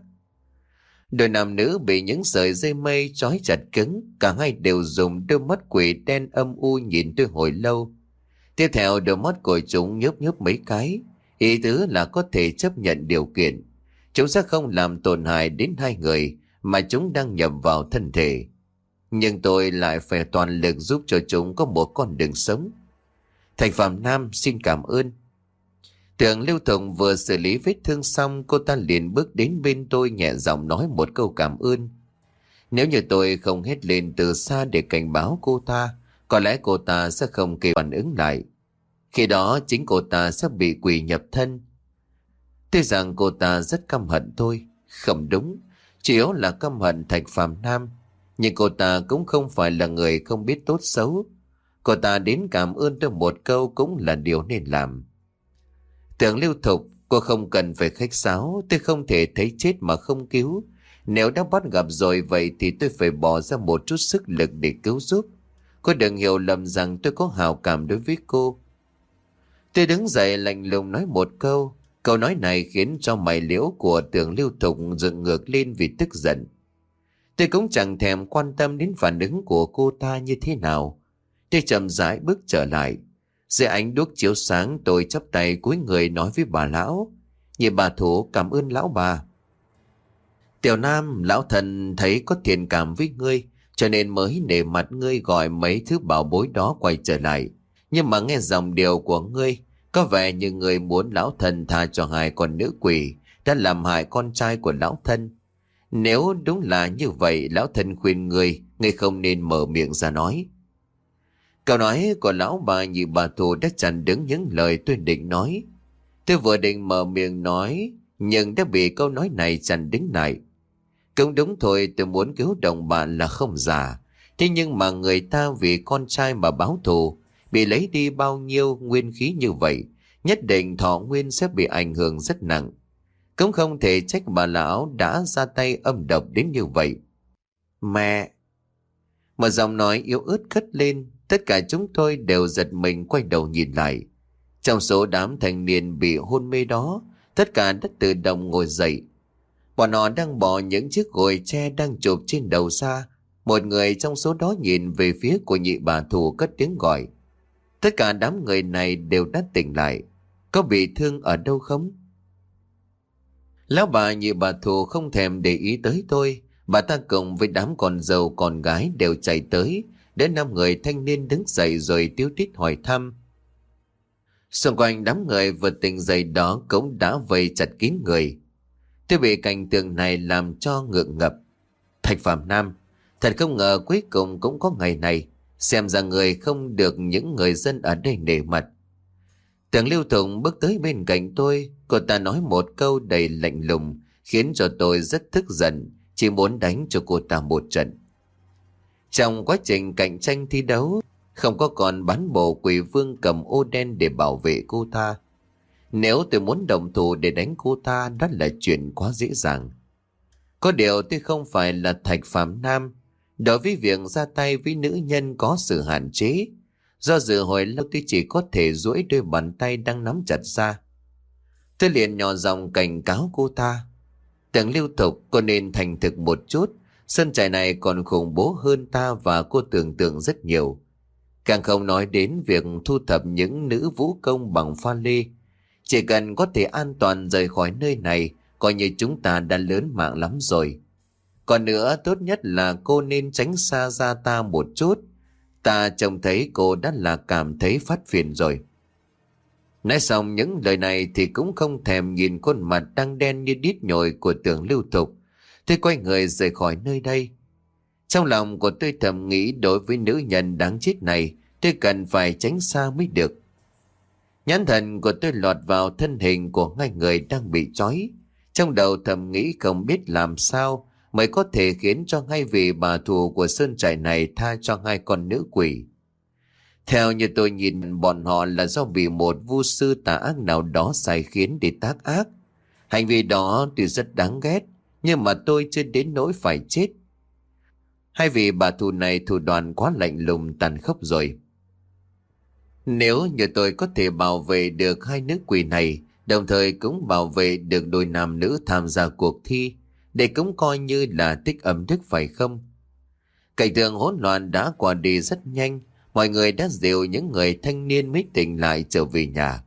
Đôi nam nữ bị những sợi dây mây trói chặt cứng, cả hai đều dùng đôi mắt quỷ đen âm u nhìn tôi hồi lâu. Tiếp theo đôi mắt của chúng nhớp nhớp mấy cái, ý tứ là có thể chấp nhận điều kiện. Chúng sẽ không làm tổn hại đến hai người mà chúng đang nhập vào thân thể. Nhưng tôi lại phải toàn lực giúp cho chúng có một con đường sống. Thạch Phạm Nam xin cảm ơn. Tưởng Lưu Thụng vừa xử lý vết thương xong, cô ta liền bước đến bên tôi nhẹ giọng nói một câu cảm ơn. Nếu như tôi không hét lên từ xa để cảnh báo cô ta, có lẽ cô ta sẽ không kịp phản ứng lại. Khi đó chính cô ta sẽ bị quỷ nhập thân. Tuy rằng cô ta rất căm hận tôi, không đúng, chủ yếu là căm hận Thạch Phạm Nam, nhưng cô ta cũng không phải là người không biết tốt xấu. Cô ta đến cảm ơn tôi một câu cũng là điều nên làm. Tưởng Lưu Thục, cô không cần phải khách sáo, tôi không thể thấy chết mà không cứu. Nếu đã bắt gặp rồi vậy thì tôi phải bỏ ra một chút sức lực để cứu giúp. Cô đừng hiểu lầm rằng tôi có hào cảm đối với cô. Tôi đứng dậy lạnh lùng nói một câu. Câu nói này khiến cho mày liễu của Tưởng Lưu Thục dựng ngược lên vì tức giận. Tôi cũng chẳng thèm quan tâm đến phản ứng của cô ta như thế nào. Tôi chậm rãi bước trở lại. Dưới ánh đuốc chiếu sáng, tôi chắp tay cúi người nói với bà lão. Nhị bà thủ, cảm ơn lão bà. Tiểu Nam, lão thần thấy có thiện cảm với ngươi, cho nên mới nể mặt ngươi gọi mấy thứ bảo bối đó quay trở lại. Nhưng mà nghe dòng điệu của ngươi, có vẻ như ngươi muốn lão thần tha cho hai con nữ quỷ đã làm hại con trai của lão thân. Nếu đúng là như vậy, lão thân khuyên ngươi, ngươi không nên mở miệng ra nói. Câu nói của lão bà nhị bà thủ đã chặn đứng những lời tôi định nói. Tôi vừa định mở miệng nói, nhưng đã bị câu nói này chặn đứng lại. Cũng đúng thôi, tôi muốn cứu đồng bạn là không giả. Thế nhưng mà người ta vì con trai mà báo thù, bị lấy đi bao nhiêu nguyên khí như vậy, nhất định thọ nguyên sẽ bị ảnh hưởng rất nặng. Cũng không thể trách bà lão đã ra tay âm độc đến như vậy. Mẹ! Một giọng nói yếu ớt cất lên, tất cả chúng tôi đều giật mình quay đầu nhìn lại. Trong số đám thanh niên bị hôn mê đó, tất cả đã tự động ngồi dậy. Bọn họ đang bỏ những chiếc gối tre đang chụp trên đầu ra. Một người trong số đó nhìn về phía của nhị bà thủ cất tiếng gọi. Tất cả đám người này đều đã tỉnh lại. Có bị thương ở đâu không? Lão bà nhị bà thủ không thèm để ý tới tôi. Bà ta cùng với đám con dâu con gái đều chạy tới. Đến năm người thanh niên đứng dậy rồi tíu tít hỏi thăm. Xung quanh đám người vừa tỉnh dậy đó cũng đã vây chặt kín người. Tôi bị cảnh tượng này làm cho ngượng ngập. Thạch Phạm Nam, thật không ngờ cuối cùng cũng có ngày này. Xem ra người không được những người dân ở đây nể mặt. Tưởng Lưu Thụng bước tới bên cạnh tôi. Cô ta nói một câu đầy lạnh lùng, khiến cho tôi rất tức giận, chỉ muốn đánh cho cô ta một trận. Trong quá trình cạnh tranh thi đấu, không có còn bán bộ quỷ vương cầm ô đen để bảo vệ cô ta. Nếu tôi muốn đồng thủ để đánh cô ta, đó là chuyện quá dễ dàng. Có điều tôi không phải là Thạch Phạm Nam. Đối với việc ra tay với nữ nhân có sự hạn chế. Do dự hồi lâu tôi chỉ có thể duỗi đôi bàn tay đang nắm chặt ra. Tôi liền nhỏ giọng cảnh cáo cô ta. Tưởng Lưu Thục, cô nên thành thực một chút. Sơn trại này còn khủng bố hơn ta và cô tưởng tượng rất nhiều. Càng không nói đến việc thu thập những nữ vũ công bằng pha lê. Chỉ cần có thể an toàn rời khỏi nơi này, coi như chúng ta đã lớn mạng lắm rồi. Còn nữa, tốt nhất là cô nên tránh xa ra ta một chút. Ta trông thấy cô đã là cảm thấy phát phiền rồi. Nói xong những lời này thì cũng không thèm nhìn khuôn mặt đang đen như đít nhồi của Tưởng Lưu Thục. Tôi quay người rời khỏi nơi đây. Trong lòng của tôi thầm nghĩ đối với nữ nhân đáng chết này, tôi cần phải tránh xa mới được. Nhãn thần của tôi lọt vào thân hình của hai người đang bị trói. Trong đầu thầm nghĩ không biết làm sao mới có thể khiến cho hai vị bà thù của sơn trại này tha cho hai con nữ quỷ. Theo như tôi nhìn, bọn họ là do bị một vu sư tà ác nào đó sai khiến để tác ác. Hành vi đó tuy rất đáng ghét, nhưng mà tôi chưa đến nỗi phải chết. Hai vị bà thù này thủ đoạn quá lạnh lùng tàn khốc rồi. Nếu như tôi có thể bảo vệ được hai nữ quỷ này, đồng thời cũng bảo vệ được đôi nam nữ tham gia cuộc thi, để cũng coi như là tích âm đức phải không? Cảnh tượng hỗn loạn đã qua đi rất nhanh, mọi người đã dìu những người thanh niên mới tỉnh lại trở về nhà.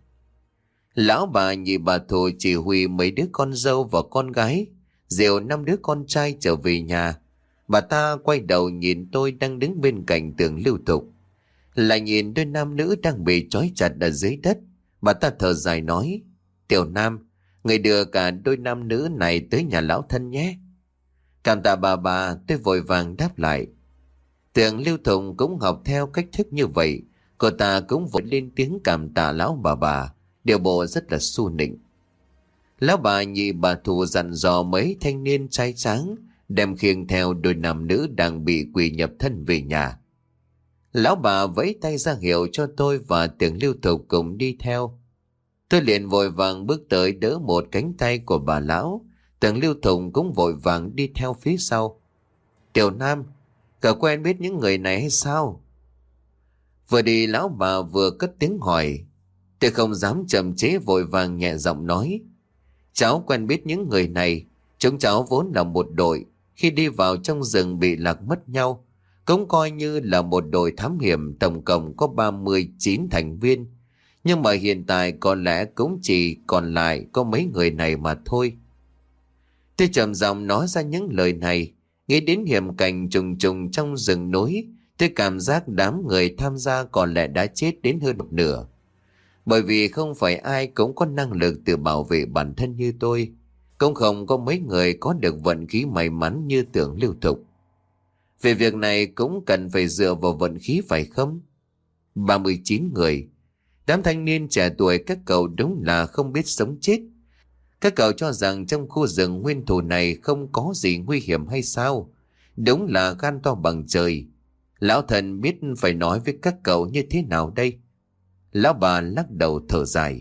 Lão bà nhị bà thù chỉ huy mấy đứa con dâu và con gái, dìu năm đứa con trai trở về nhà. Bà ta quay đầu nhìn tôi đang đứng bên cạnh Tưởng Lưu Thục, lại nhìn đôi nam nữ đang bị trói chặt ở dưới đất. Bà ta thở dài nói: Tiểu Nam, người đưa cả đôi nam nữ này tới nhà lão thân nhé. Cảm tạ bà bà, tôi vội vàng đáp lại. Tưởng Lưu Thục cũng học theo cách thức như vậy. Cô ta cũng vội lên tiếng cảm tạ lão bà bà, điều bộ rất là xu nịnh. Lão bà nhị bà thù dặn dò mấy thanh niên trai tráng đem khiêng theo đôi nam nữ đang bị quỷ nhập thân về nhà. Lão bà vẫy tay ra hiệu cho tôi và Tưởng Lưu Thục cùng đi theo. Tôi liền vội vàng bước tới đỡ một cánh tay của bà lão. Tưởng Lưu Thục cũng vội vàng đi theo phía sau. Tiểu Nam, cậu quen biết những người này hay sao? Vừa đi lão bà vừa cất tiếng hỏi. Tôi không dám chậm chế, vội vàng nhẹ giọng nói: Cháu quen biết những người này. Chúng cháu vốn là một đội, khi đi vào trong rừng bị lạc mất nhau. Cũng coi như là một đội thám hiểm, tổng cộng có ba mươi chín thành viên. Nhưng mà hiện tại có lẽ cũng chỉ còn lại có mấy người này mà thôi. Tôi trầm giọng nói ra những lời này, nghĩ đến hiểm cảnh trùng trùng trong rừng núi. Tôi cảm giác đám người tham gia có lẽ đã chết đến hơn một nửa. Bởi vì không phải ai cũng có năng lực tự bảo vệ bản thân như tôi. Cũng không có mấy người có được vận khí may mắn như Tưởng Lưu Thục. Về việc này cũng cần phải dựa vào vận khí phải không? ba mươi chín người. Đám thanh niên trẻ tuổi các cậu đúng là không biết sống chết. Các cậu cho rằng trong khu rừng nguyên thù này không có gì nguy hiểm hay sao? Đúng là gan to bằng trời. Lão thần biết phải nói với các cậu như thế nào đây? Lão bà lắc đầu thở dài.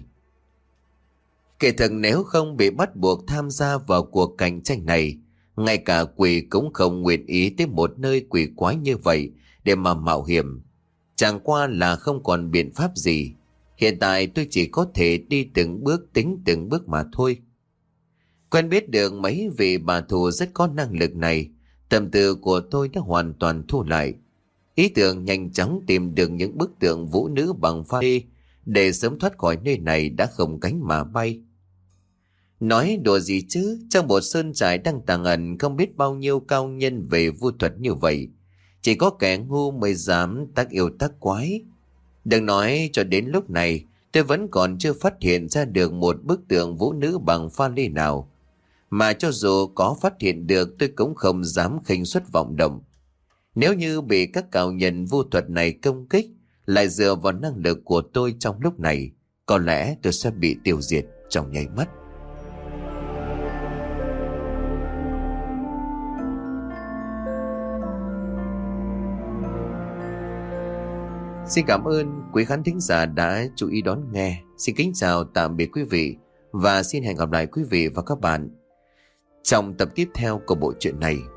Kể thực nếu không bị bắt buộc tham gia vào cuộc cạnh tranh này, ngay cả quỷ cũng không nguyện ý tới một nơi quỷ quái như vậy để mà mạo hiểm. Chẳng qua là không còn biện pháp gì. Hiện tại tôi chỉ có thể đi từng bước tính từng bước mà thôi. Quen biết được mấy vị bà thù rất có năng lực này, tâm tư của tôi đã hoàn toàn thu lại. Ý tưởng nhanh chóng tìm được những bức tượng vũ nữ bằng pha lê để sớm thoát khỏi nơi này đã không cánh mà bay. Nói đùa gì chứ, trong một sơn trại đang tàng ẩn không biết bao nhiêu cao nhân về vu thuật như vậy. Chỉ có kẻ ngu mới dám tác yêu tác quái. Đừng nói cho đến lúc này, tôi vẫn còn chưa phát hiện ra được một bức tượng vũ nữ bằng pha lê nào. Mà cho dù có phát hiện được, tôi cũng không dám khinh suất vọng động. Nếu như bị các cao nhân vu thuật này công kích, lại dựa vào năng lực của tôi trong lúc này, có lẽ tôi sẽ bị tiêu diệt trong nháy mắt. Xin cảm ơn quý khán thính giả đã chú ý đón nghe. Xin kính chào tạm biệt quý vị và xin hẹn gặp lại quý vị và các bạn trong tập tiếp theo của bộ truyện này.